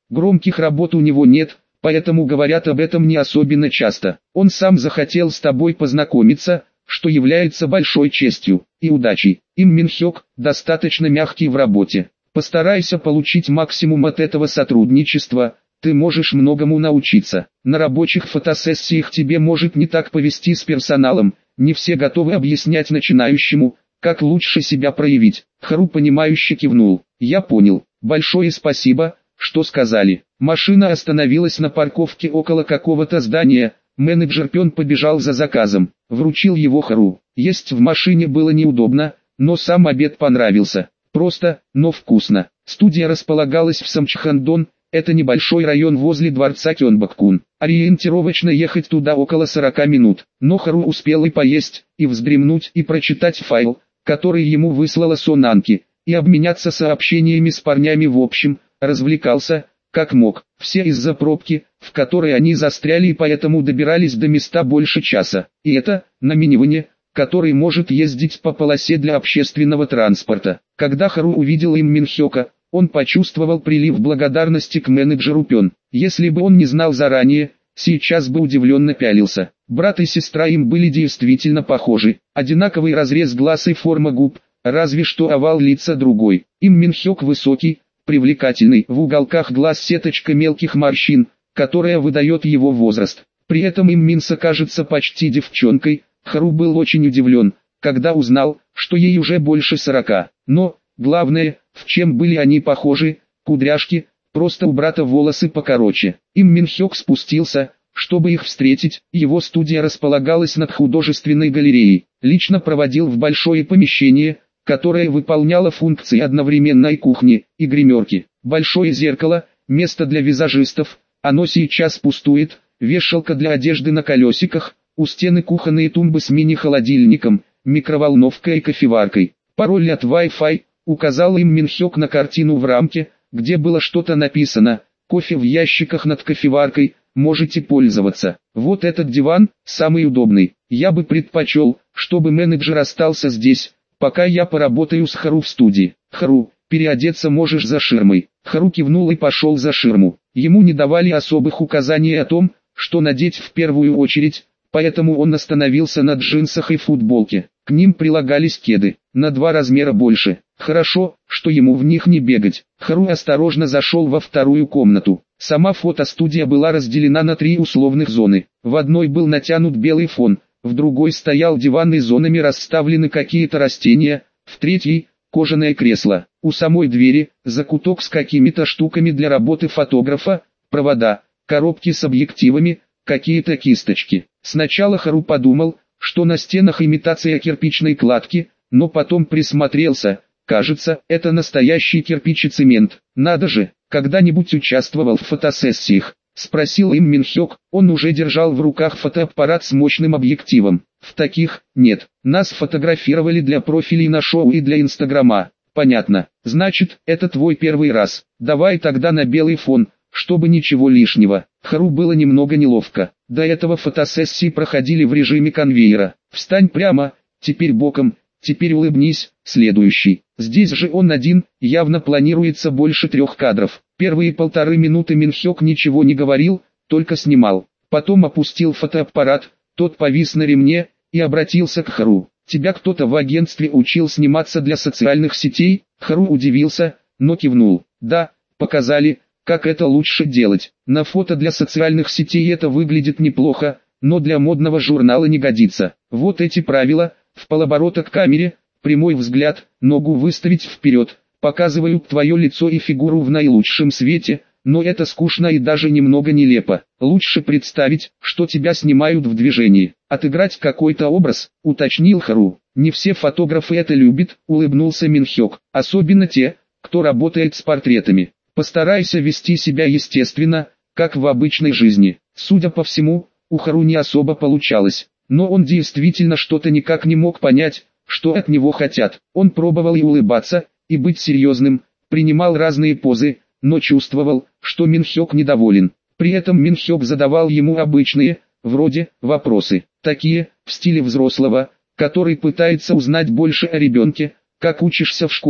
Speaker 1: Громких работ у него нет, поэтому говорят об этом не особенно часто. Он сам захотел с тобой познакомиться, что является большой честью и удачей. Им Мин Хёк достаточно мягкий в работе. Постарайся получить максимум от этого сотрудничества, ты можешь многому научиться. На рабочих фотосессиях тебе может не так повести с персоналом, не все готовы объяснять начинающему, как лучше себя проявить. Хару понимающе кивнул. Я понял, большое спасибо, что сказали. Машина остановилась на парковке около какого-то здания, менеджер Пён побежал за заказом, вручил его Хару. Есть в машине было неудобно, но сам обед понравился. Просто, но вкусно. Студия располагалась в Самчхандон, это небольшой район возле дворца Кёнбоккун. Ориентировочно ехать туда около сорока минут. Но Хару успел и поесть, и вздремнуть, и прочитать файл, который ему выслала Сонанки, и обменяться сообщениями с парнями. В общем, развлекался, как мог. Все из-за пробки, в которой они застряли, и поэтому добирались до места больше часа. И это, на минивэне, который может ездить по полосе для общественного транспорта. Когда Хару увидел им Мин Хёка, он почувствовал прилив благодарности к менеджеру Пён. Если бы он не знал заранее, сейчас бы удивленно пялился. Брат и сестра им были действительно похожи. Одинаковый разрез глаз и форма губ, разве что овал лица другой. Им Мин Хёк высокий, привлекательный, в уголках глаз сеточка мелких морщин, которая выдает его возраст. При этом Им Минса кажется почти девчонкой. Хару был очень удивлен, когда узнал, что ей уже больше сорока. Но, главное, в чем были они похожи, кудряшки, просто у брата волосы покороче. Им Мин Хёк спустился, чтобы их встретить, его студия располагалась над художественной галереей. Лично проводил в большое помещение, которое выполняло функции одновременно и кухни, и гримерки. Большое зеркало, место для визажистов, оно сейчас пустует, вешалка для одежды на колесиках, у стены кухонные тумбы с мини-холодильником, микроволновкой и кофеваркой. Пароль от Wi-Fi, указал им Мин Хёк на картину в рамке, где было что-то написано, кофе в ящиках над кофеваркой, можете пользоваться. Вот этот диван, самый удобный. Я бы предпочел, чтобы менеджер остался здесь, пока я поработаю с Хару в студии. Хару, переодеться можешь за ширмой. Хару кивнул и пошел за ширму. Ему не давали особых указаний о том, что надеть в первую очередь, поэтому он остановился на джинсах и футболке. К ним прилагались кеды, на два размера больше. Хорошо, что ему в них не бегать. Хару осторожно зашел во вторую комнату. Сама фотостудия была разделена на три условных зоны. В одной был натянут белый фон, в другой стоял диван и зонами расставлены какие-то растения, в третьей – кожаное кресло. У самой двери – закуток с какими-то штуками для работы фотографа, провода, коробки с объективами, какие-то кисточки. Сначала Хару подумал, что на стенах имитация кирпичной кладки, но потом присмотрелся, кажется, это настоящий кирпич и цемент. Надо же, когда-нибудь участвовал в фотосессиях? Спросил им Мин Хёк, он уже держал в руках фотоаппарат с мощным объективом. В таких, нет, нас фотографировали для профилей на шоу и для инстаграма. Понятно, значит, это твой первый раз. Давай тогда на белый фон, чтобы ничего лишнего. Хару было немного неловко. До этого фотосессии проходили в режиме конвейера. Встань прямо, теперь боком, теперь улыбнись, следующий. Здесь же он один, явно планируется больше трех кадров. Первые полторы минуты Мин Хёк ничего не говорил, только снимал. Потом опустил фотоаппарат, тот повис на ремне, и обратился к Хару. Тебя кто-то в агентстве учил сниматься для социальных сетей? Хару удивился, но кивнул. Да, показали, как это лучше делать. На фото для социальных сетей это выглядит неплохо, но для модного журнала не годится. Вот эти правила: в полоборота к камере, прямой взгляд, ногу выставить вперед, показывают твое лицо и фигуру в наилучшем свете, но это скучно и даже немного нелепо. Лучше представить, что тебя снимают в движении. Отыграть какой-то образ, уточнил Хару. Не все фотографы это любят, улыбнулся Мин Хёк, особенно те, кто работает с портретами. Постарайся вести себя естественно, как в обычной жизни. Судя по всему, у Хару не особо получалось, но он действительно что-то никак не мог понять, что от него хотят. Он пробовал и улыбаться, и быть серьезным, принимал разные позы, но чувствовал, что Мин Хёк недоволен. При этом Мин Хёк задавал ему обычные, вроде, вопросы, такие, в стиле взрослого, который пытается узнать больше о ребенке, как учишься в школе,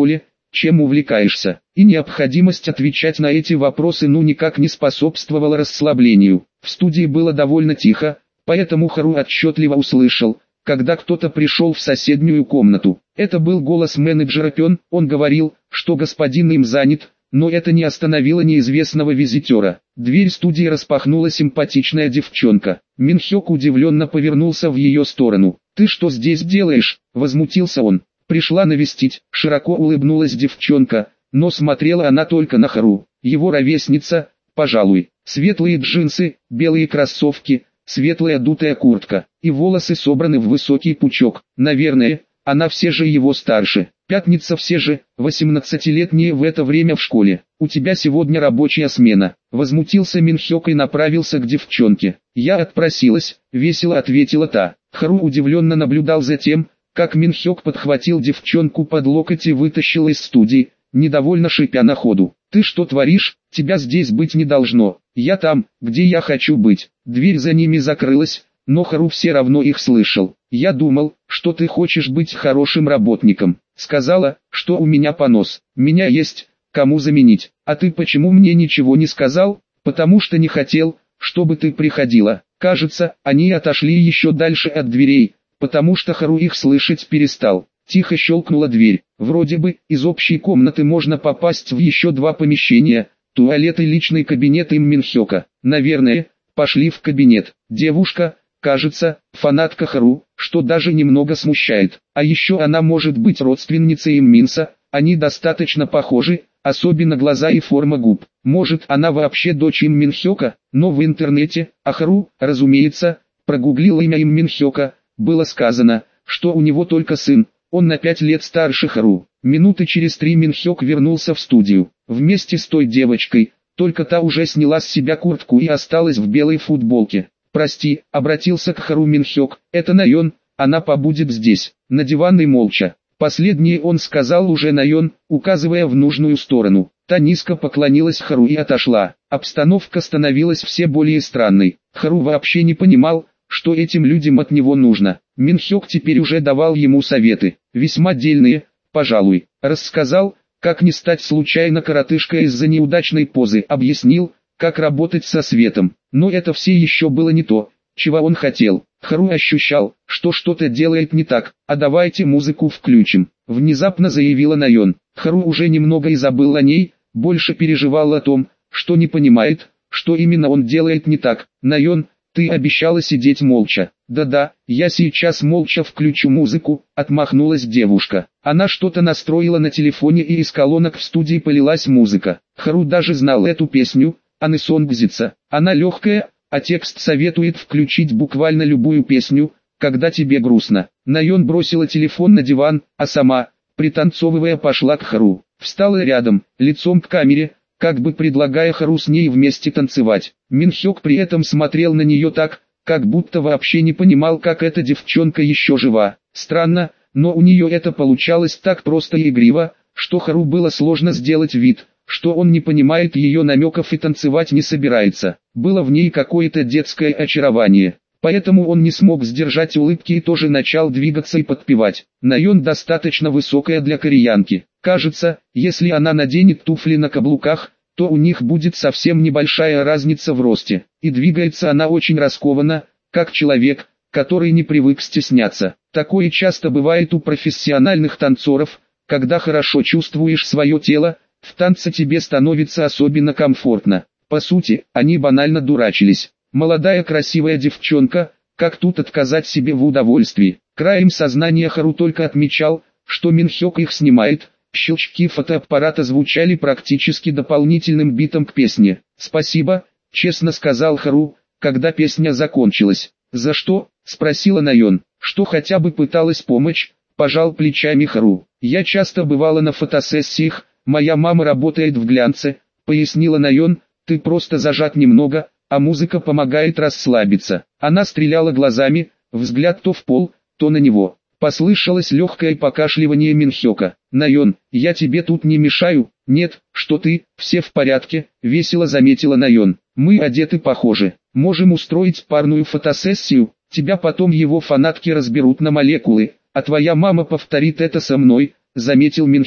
Speaker 1: чем увлекаешься, и необходимость отвечать на эти вопросы ну никак не способствовала расслаблению. В студии было довольно тихо, поэтому Хару отчетливо услышал, когда кто-то пришел в соседнюю комнату. Это был голос менеджера Пен, он говорил, что господин им занят, но это не остановило неизвестного визитера. Дверь студии распахнула симпатичная девчонка. Мин Хёк удивленно повернулся в ее сторону. «Ты что здесь делаешь?» – возмутился он. «Пришла навестить», – широко улыбнулась девчонка, но смотрела она только на Хару. Его ровесница, пожалуй, светлые джинсы, белые кроссовки, светлая дутая куртка, и волосы собраны в высокий пучок. Наверное, она все же его старше. Пятница все же, восемнадцатилетние в это время в школе. «У тебя сегодня рабочая смена», – возмутился Мин Хёк и направился к девчонке. «Я отпросилась», – весело ответила та. Хару удивленно наблюдал за тем, как Мин Хёк подхватил девчонку под локоть и вытащил из студии, недовольно шипя на ходу. «Ты что творишь? Тебя здесь быть не должно. Я там, где я хочу быть». Дверь за ними закрылась, но Хару все равно их слышал. «Я думал, что ты хочешь быть хорошим работником. Сказала, что у меня понос. Меня есть кому заменить. А ты почему мне ничего не сказал? Потому что не хотел, чтобы ты приходила». Кажется, они отошли еще дальше от дверей, потому что Хару их слышать перестал. Тихо щелкнула дверь. Вроде бы, из общей комнаты можно попасть в еще два помещения, туалет и личный кабинет им Мин Хёка. Наверное, пошли в кабинет. Девушка, кажется, фанатка Хару, что даже немного смущает. А еще она может быть родственницей им Минса, они достаточно похожи, особенно глаза и форма губ. Может, она вообще дочь им Мин Хёка, но в интернете, а Хару, разумеется, прогуглил имя им Мин Хёка, было сказано, что у него только сын, он на пять лет старше Хару. Минуты через три Мин Хёк вернулся в студию, вместе с той девочкой, только та уже сняла с себя куртку и осталась в белой футболке. «Прости», — обратился к Хару Мин Хёк, — «это Найон, она побудет здесь». На диван и молча. Последнее он сказал уже Найон, указывая в нужную сторону. Та низко поклонилась Хару и отошла. Обстановка становилась все более странной. Хару вообще не понимал, что этим людям от него нужно. Мин Хёк теперь уже давал ему советы, весьма дельные, пожалуй. Рассказал, как не стать случайно коротышкой из-за неудачной позы, объяснил, как работать со светом. Но это все еще было не то, чего он хотел. Хару ощущал, что что-то делает не так. «А давайте музыку включим», — внезапно заявила Найон. Хару уже немного и забыл о ней, больше переживал о том, что не понимает, что именно он делает не так. «Найон, ты обещала сидеть молча». «Да-да, я сейчас молча включу музыку», — отмахнулась девушка. Она что-то настроила на телефоне и из колонок в студии полилась музыка. Хару даже знал эту песню, «Аны Сонгзица». Она легкая, а текст советует включить буквально любую песню, когда тебе грустно. Найон бросила телефон на диван, а сама, пританцовывая, пошла к Хару. Встала рядом, лицом к камере, как бы предлагая Хару с ней вместе танцевать. Мин Хёк при этом смотрел на нее так, как будто вообще не понимал, как эта девчонка еще жива. Странно, но у нее это получалось так просто и игриво, что Хару было сложно сделать вид, что он не понимает ее намеков и танцевать не собирается. Было в ней какое-то детское очарование. Поэтому он не смог сдержать улыбки и тоже начал двигаться и подпевать. Найон достаточно высокая для кореянки. Кажется, если она наденет туфли на каблуках, то у них будет совсем небольшая разница в росте. И двигается она очень раскованно, как человек, который не привык стесняться. Такое часто бывает у профессиональных танцоров, когда хорошо чувствуешь свое тело, в танце тебе становится особенно комфортно. По сути, они банально дурачились. Молодая красивая девчонка, как тут отказать себе в удовольствии? Краем сознания Хару только отмечал, что Мин Хёк их снимает. Щелчки фотоаппарата звучали практически дополнительным битом к песне. «Спасибо», — честно сказал Хару, когда песня закончилась. «За что?» — спросила Найон. «Что хотя бы пыталась помочь?» — пожал плечами Хару. «Я часто бывала на фотосессиях, моя мама работает в глянце», — пояснила Найон. «Ты просто зажат немного, а музыка помогает расслабиться». Она стреляла глазами, взгляд то в пол, то на него. Послышалось легкое покашливание Мин Хёка. «Найон, я тебе тут не мешаю?» «Нет, что ты, все в порядке», — весело заметила Найон. «Мы одеты похоже. Можем устроить парную фотосессию, тебя потом его фанатки разберут на молекулы, а твоя мама повторит это со мной», — заметил Мин Хёк.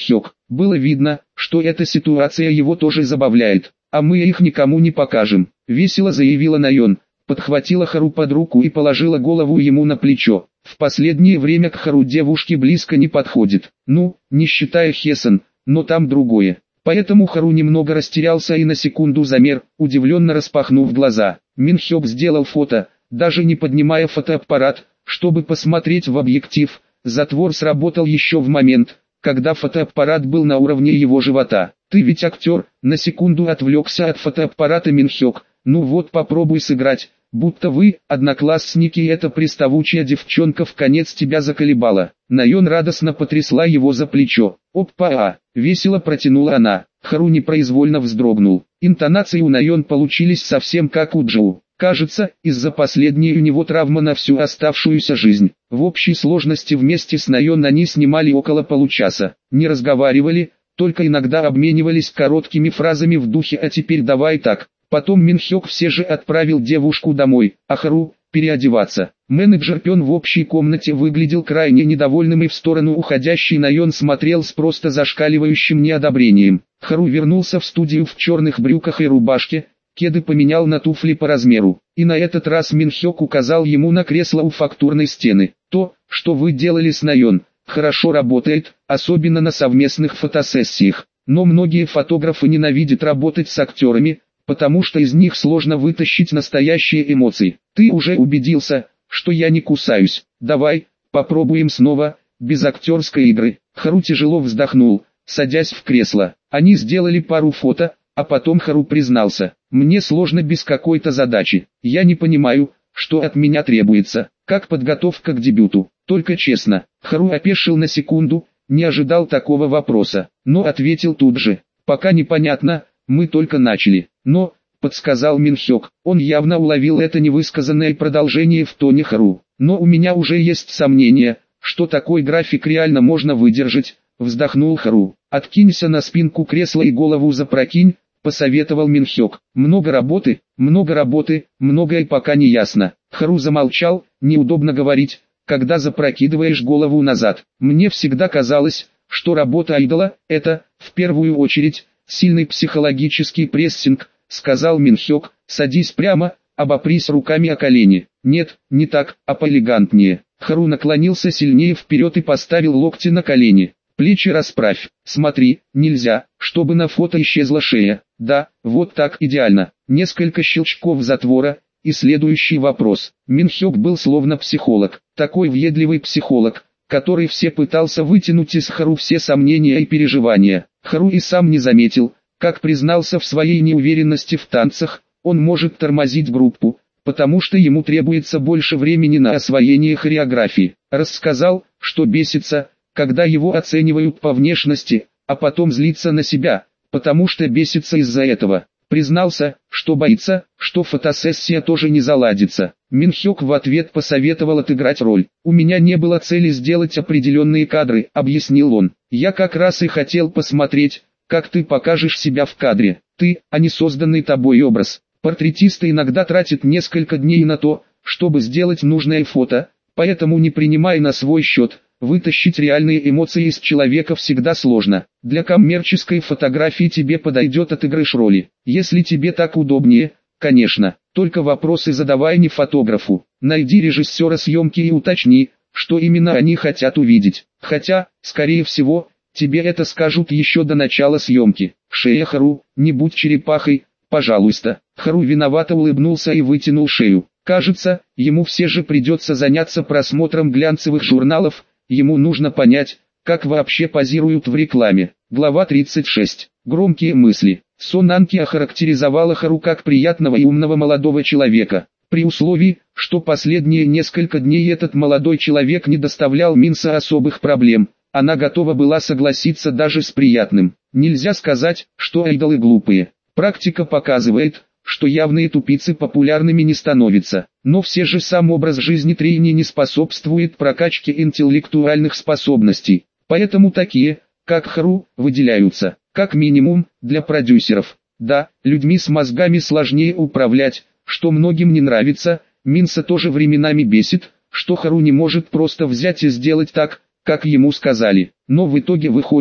Speaker 1: Было видно, что эта ситуация его тоже забавляет. «А мы их никому не покажем», — весело заявила Наён, подхватила Хару под руку и положила голову ему на плечо. В последнее время к Хару девушки близко не подходит. Ну, не считая Хесон, но там другое. Поэтому Хару немного растерялся и на секунду замер, удивленно распахнув глаза. Минхёк сделал фото, даже не поднимая фотоаппарат, чтобы посмотреть в объектив. Затвор сработал еще в момент, когда фотоаппарат был на уровне его живота. «Ты ведь актер», — на секунду отвлекся от фотоаппарата Минхёк. «Ну вот попробуй сыграть, будто вы, одноклассники, и эта приставучая девчонка в конец тебя заколебала». Наён радостно потрясла его за плечо. «Опа-а!» — весело протянула она. Хару непроизвольно вздрогнул. Интонации у Наён получились совсем как у Джоу. Кажется, из-за последней у него травма на всю оставшуюся жизнь. В общей сложности вместе с Наён они снимали около получаса. Не разговаривали, только иногда обменивались короткими фразами в духе «а теперь давай так». Потом Минхёк все же отправил девушку домой, а Хару – переодеваться. Менеджер Пён в общей комнате выглядел крайне недовольным и в сторону уходящей Наён смотрел с просто зашкаливающим неодобрением. Хару вернулся в студию в черных брюках и рубашке, кеды поменял на туфли по размеру. И на этот раз Минхёк указал ему на кресло у фактурной стены. «То, что вы делали с Наён, хорошо работает, особенно на совместных фотосессиях. Но многие фотографы ненавидят работать с актерами, потому что из них сложно вытащить настоящие эмоции. Ты уже убедился, что я не кусаюсь. Давай, попробуем снова, без актерской игры». Хару тяжело вздохнул, садясь в кресло. Они сделали пару фото, а потом Хару признался: «Мне сложно без какой-то задачи. Я не понимаю, что от меня требуется, как подготовка к дебюту. Только честно». Хару опешил на секунду, не ожидал такого вопроса, но ответил тут же: «Пока непонятно, мы только начали». «Но», — подсказал Минхёк, он явно уловил это невысказанное продолжение в тоне Хару. «Но у меня уже есть сомнения, что такой график реально можно выдержать», — вздохнул Хару. «Откинься на спинку кресла и голову запрокинь», — посоветовал Минхёк. «Много работы, много работы, многое пока не ясно». Хару замолчал, неудобно говорить, когда запрокидываешь голову назад. «Мне всегда казалось, что работа айдола — это, в первую очередь, сильный психологический прессинг», — сказал Минхёк. «Садись прямо, обопрись руками о колени». «Нет, не так, а поэлегантнее». Хару наклонился сильнее вперед и поставил локти на колени. «Плечи расправь. Смотри, нельзя, чтобы на фото исчезла шея. Да, вот так идеально». Несколько щелчков затвора, и следующий вопрос. Минхёк был словно психолог, такой въедливый психолог, который все пытался вытянуть из Хару все сомнения и переживания. Хару и сам не заметил, как признался в своей неуверенности в танцах, он может тормозить группу, потому что ему требуется больше времени на освоение хореографии. Рассказал, что бесится, когда его оценивают по внешности, а потом злится на себя, потому что бесится из-за этого. Признался, что боится, что фотосессия тоже не заладится. Минхёк в ответ посоветовал отыграть роль. «У меня не было цели сделать определенные кадры», — объяснил он. «Я как раз и хотел посмотреть, как ты покажешь себя в кадре. Ты, а не созданный тобой образ». Портретисты иногда тратят несколько дней на то, чтобы сделать нужное фото, поэтому не принимай на свой счет. Вытащить реальные эмоции из человека всегда сложно. Для коммерческой фотографии тебе подойдет отыгрыш роли. Если тебе так удобнее, конечно, только вопросы задавай не фотографу. Найди режиссера съемки и уточни, что именно они хотят увидеть. Хотя, скорее всего, тебе это скажут еще до начала съемки. Шея Хару, не будь черепахой, пожалуйста. Хару виновато улыбнулся и вытянул шею. Кажется, ему все же придется заняться просмотром глянцевых журналов. Ему нужно понять, как вообще позируют в рекламе. Глава тридцать шесть. Громкие мысли. Сон Анки охарактеризовала Хару как приятного и умного молодого человека, при условии, что последние несколько дней этот молодой человек не доставлял Минса особых проблем. Она готова была согласиться даже с приятным. Нельзя сказать, что айдолы глупые. Практика показывает, что явные тупицы популярными не становятся, но все же сам образ жизни Трейни не способствует прокачке интеллектуальных способностей, поэтому такие, как Хару, выделяются, как минимум, для продюсеров. Да, людьми с мозгами сложнее управлять, что многим не нравится, Минса тоже временами бесит, что Хару не может просто взять и сделать так, как ему сказали, но в итоге выходит,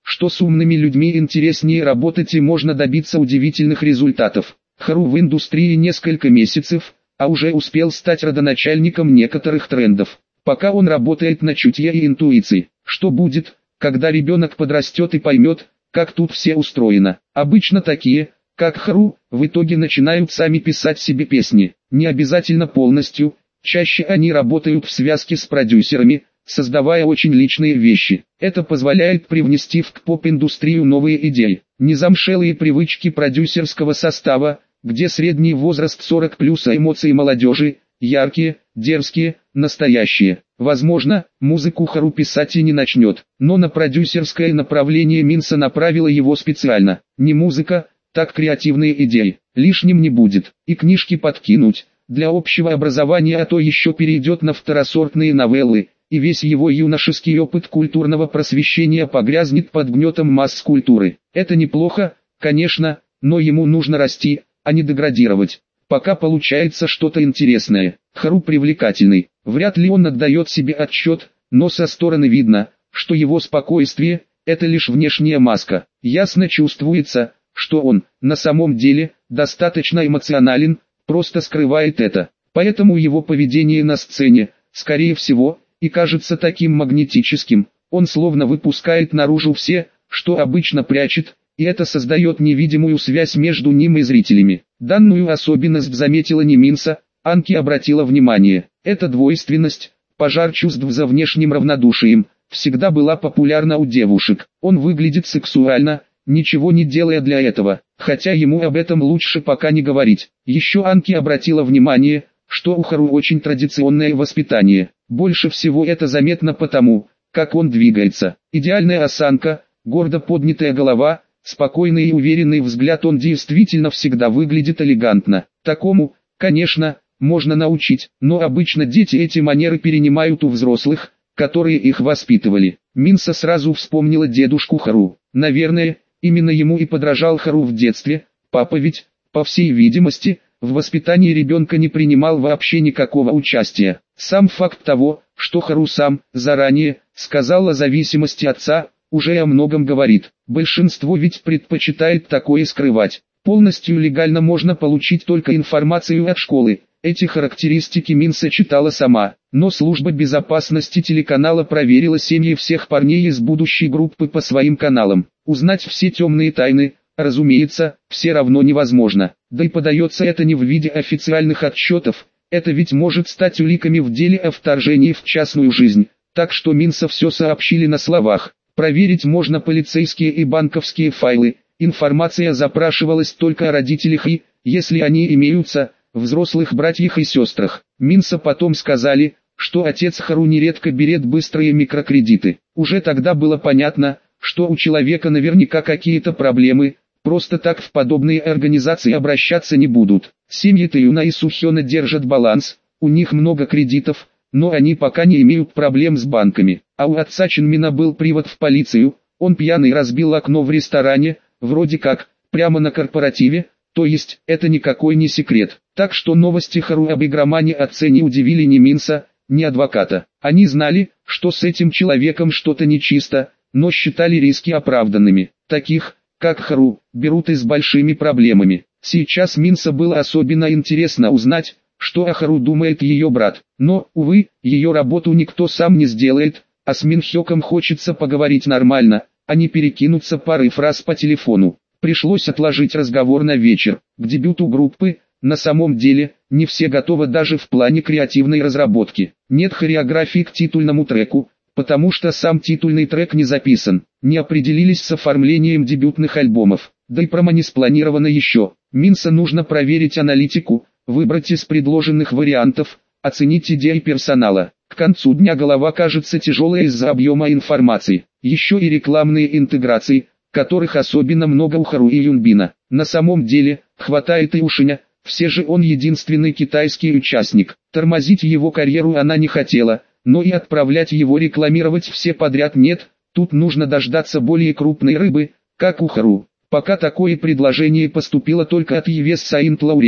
Speaker 1: что с умными людьми интереснее работать и можно добиться удивительных результатов. Хару в индустрии несколько месяцев, а уже успел стать родоначальником некоторых трендов. Пока он работает на чутье и интуиции. Что будет, когда ребенок подрастет и поймет, как тут все устроено? Обычно такие, как Хару, в итоге начинают сами писать себе песни. Не обязательно полностью, чаще они работают в связке с продюсерами, создавая очень личные вещи. Это позволяет привнести в поп-индустрию новые идеи. Незамшелые привычки продюсерского состава, где средний возраст сорок плюс, а эмоции молодежи, яркие, дерзкие, настоящие. Возможно, музыку Хару писать и не начнет, но на продюсерское направление Минса направила его специально. Не музыка, так креативные идеи, лишним не будет. И книжки подкинуть, для общего образования, а то еще перейдет на второсортные новеллы, и весь его юношеский опыт культурного просвещения погрязнет под гнетом масс культуры. Это неплохо, конечно, но ему нужно расти, а не деградировать. Пока получается что-то интересное. Хару привлекательный, вряд ли он отдает себе отчет, но со стороны видно, что его спокойствие – это лишь внешняя маска. Ясно чувствуется, что он, на самом деле, достаточно эмоционален, просто скрывает это. Поэтому его поведение на сцене, скорее всего, и кажется таким магнетическим. Он словно выпускает наружу все, что обычно прячет, и это создает невидимую связь между ним и зрителями. Данную особенность заметила не Минса, Анки обратила внимание. Эта двойственность, пожар чувств за внешним равнодушием, всегда была популярна у девушек. Он выглядит сексуально, ничего не делая для этого, хотя ему об этом лучше пока не говорить. Еще Анки обратила внимание, что у Хару очень традиционное воспитание. Больше всего это заметно потому, как он двигается. Идеальная осанка, гордо поднятая голова, спокойный и уверенный взгляд, он действительно всегда выглядит элегантно. Такому, конечно, можно научить, но обычно дети эти манеры перенимают у взрослых, которые их воспитывали. Минса сразу вспомнила дедушку Хару. Наверное, именно ему и подражал Хару в детстве. Папа ведь, по всей видимости, в воспитании ребенка не принимал вообще никакого участия. Сам факт того, что Хару сам, заранее, сказал о зависимости отца, уже о многом говорит. Большинство ведь предпочитает такое скрывать. Полностью легально можно получить только информацию от школы. Эти характеристики Минса читала сама, но служба безопасности телеканала проверила семьи всех парней из будущей группы по своим каналам. Узнать все темные тайны, разумеется, все равно невозможно. Да и подается это не в виде официальных отчетов, это ведь может стать уликами в деле о вторжении в частную жизнь. Так что Минса все сообщили на словах. Проверить можно полицейские и банковские файлы. Информация запрашивалась только о родителях и, если они имеются, взрослых братьях и сестрах. Минса потом сказали, что отец Хару нередко берет быстрые микрокредиты. Уже тогда было понятно, что у человека наверняка какие-то проблемы, просто так в подобные организации обращаться не будут. Семьи Тэюна и Сухёна держат баланс, у них много кредитов, но они пока не имеют проблем с банками. А у отца Чинмина был привод в полицию, он пьяный разбил окно в ресторане, вроде как, прямо на корпоративе, то есть, это никакой не секрет. Так что новости Хару об игромане отце не удивили ни Минса, ни адвоката. Они знали, что с этим человеком что-то нечисто, но считали риски оправданными. Таких, как Хару, берут и с большими проблемами. Сейчас Минса было особенно интересно узнать, что о Хару думает ее брат. Но, увы, ее работу никто сам не сделает, а с Минхёком хочется поговорить нормально, а не перекинуться парой фраз по телефону. Пришлось отложить разговор на вечер. К дебюту группы, на самом деле, не все готовы даже в плане креативной разработки. Нет хореографии к титульному треку, потому что сам титульный трек не записан. Не определились с оформлением дебютных альбомов. Да и промо не спланировано еще. Минса нужно проверить аналитику, выбрать из предложенных вариантов, оценить идеи персонала. К концу дня голова кажется тяжелой из-за объема информации. Еще и рекламные интеграции, которых особенно много у Хару и Юнбина. На самом деле, хватает и у Шиня, все же он единственный китайский участник. Тормозить его карьеру она не хотела, но и отправлять его рекламировать все подряд нет, тут нужно дождаться более крупной рыбы, как у Хару. Пока такое предложение поступило только от Yves Saint Laurent,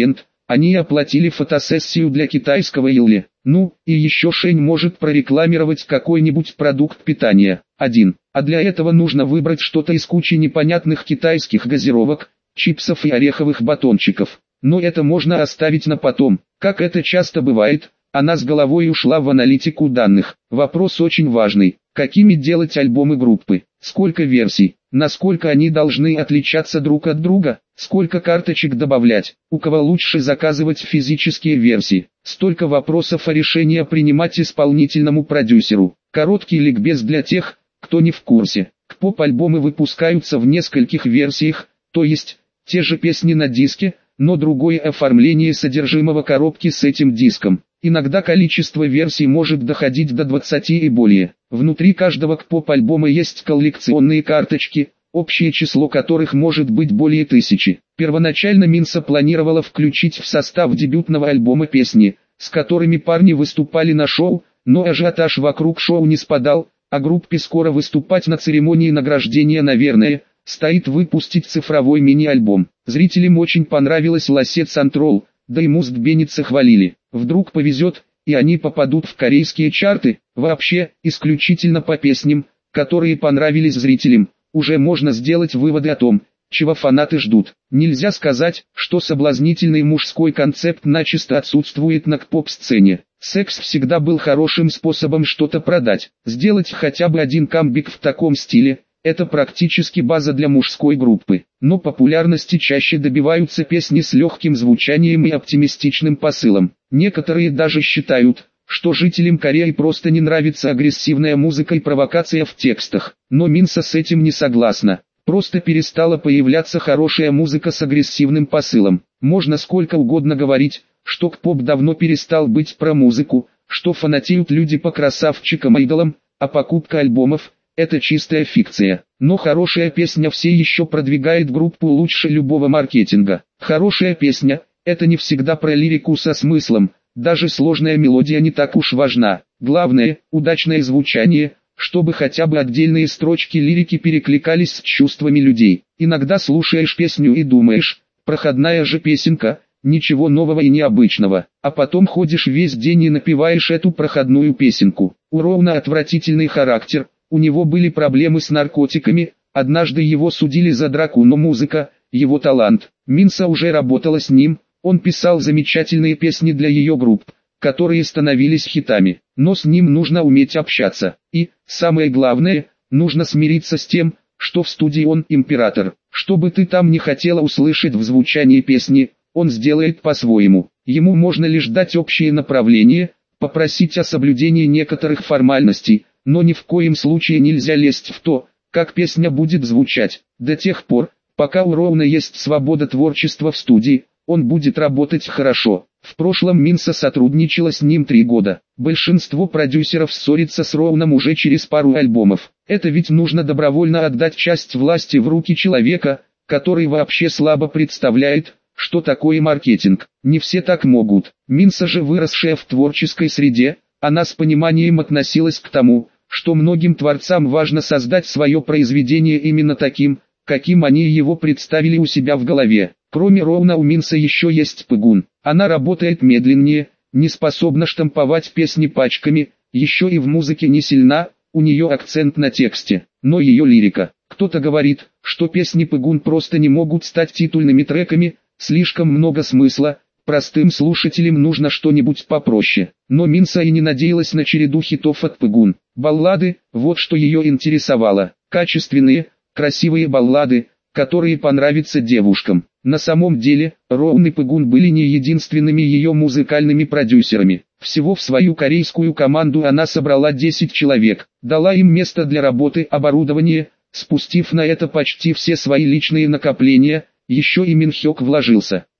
Speaker 1: Они оплатили фотосессию для китайского Илли. Ну, и еще Шень может прорекламировать какой-нибудь продукт питания. один. А для этого нужно выбрать что-то из кучи непонятных китайских газировок, чипсов и ореховых батончиков. Но это можно оставить на потом. Как это часто бывает, она с головой ушла в аналитику данных. Вопрос очень важный. Какими делать альбомы группы? Сколько версий? Насколько они должны отличаться друг от друга? Сколько карточек добавлять? У кого лучше заказывать физические версии? Столько вопросов, а решение принимать исполнительному продюсеру. Короткий ликбез для тех, кто не в курсе. Поп-альбомы выпускаются в нескольких версиях, то есть, те же песни на диске, но другое оформление содержимого коробки с этим диском. Иногда количество версий может доходить до двадцати и более. Внутри каждого поп-альбома есть коллекционные карточки, общее число которых может быть более тысячи. Первоначально Минса планировала включить в состав дебютного альбома песни, с которыми парни выступали на шоу, но ажиотаж вокруг шоу не спадал, а группе скоро выступать на церемонии награждения, наверное, стоит выпустить цифровой мини-альбом. Зрителям очень понравилась Лассет Сантрол, да и Муст Бенница хвалили. Вдруг повезет, и они попадут в корейские чарты. Вообще, исключительно по песням, которые понравились зрителям, уже можно сделать выводы о том, чего фанаты ждут. Нельзя сказать, что соблазнительный мужской концепт начисто отсутствует на поп-сцене. Секс всегда был хорошим способом что-то продать. Сделать хотя бы один камбэк в таком стиле – это практически база для мужской группы. Но популярности чаще добиваются песни с легким звучанием и оптимистичным посылом. Некоторые даже считают, что жителям Кореи просто не нравится агрессивная музыка и провокация в текстах. Но Минса с этим не согласна. Просто перестала появляться хорошая музыка с агрессивным посылом. Можно сколько угодно говорить, что к-поп давно перестал быть про музыку, что фанатеют люди по красавчикам-айдолам, а покупка альбомов – это чистая фикция. Но хорошая песня все еще продвигает группу лучше любого маркетинга. Хорошая песня – это не всегда про лирику со смыслом, даже сложная мелодия не так уж важна. Главное – удачное звучание, чтобы хотя бы отдельные строчки лирики перекликались с чувствами людей. Иногда слушаешь песню и думаешь, проходная же песенка, ничего нового и необычного, а потом ходишь весь день и напеваешь эту проходную песенку. У Роуна отвратительный характер, у него были проблемы с наркотиками, однажды его судили за драку, но музыка – его талант. Минса уже работала с ним, он писал замечательные песни для ее групп, которые становились хитами. Но с ним нужно уметь общаться. И, самое главное, нужно смириться с тем, что в студии он император. Что бы ты там не хотела услышать в звучании песни, он сделает по-своему. Ему можно лишь дать общее направление, попросить о соблюдении некоторых формальностей, но ни в коем случае нельзя лезть в то, как песня будет звучать. До тех пор, пока у Роуна есть свобода творчества в студии, он будет работать хорошо. В прошлом Минса сотрудничала с ним три года. Большинство продюсеров ссорится с Роуном уже через пару альбомов. Это ведь нужно добровольно отдать часть власти в руки человека, который вообще слабо представляет, что такое маркетинг. Не все так могут. Минса же, выросшая в творческой среде, она с пониманием относилась к тому, что многим творцам важно создать свое произведение именно таким, каким они его представили у себя в голове. Кроме Роуна у Минса еще есть Пэгун. Она работает медленнее, не способна штамповать песни пачками, еще и в музыке не сильна, у нее акцент на тексте, но ее лирика. Кто-то говорит, что песни Пэгун просто не могут стать титульными треками, слишком много смысла, простым слушателям нужно что-нибудь попроще. Но Минса и не надеялась на череду хитов от Пэгун. Баллады, вот что ее интересовало. Качественные, красивые баллады, которые понравятся девушкам. На самом деле, Роун и Пэгун были не единственными ее музыкальными продюсерами. Всего в свою корейскую команду она собрала десять человек, дала им место для работы, оборудование, спустив на это почти все свои личные накопления, еще и Мин Хёк вложился.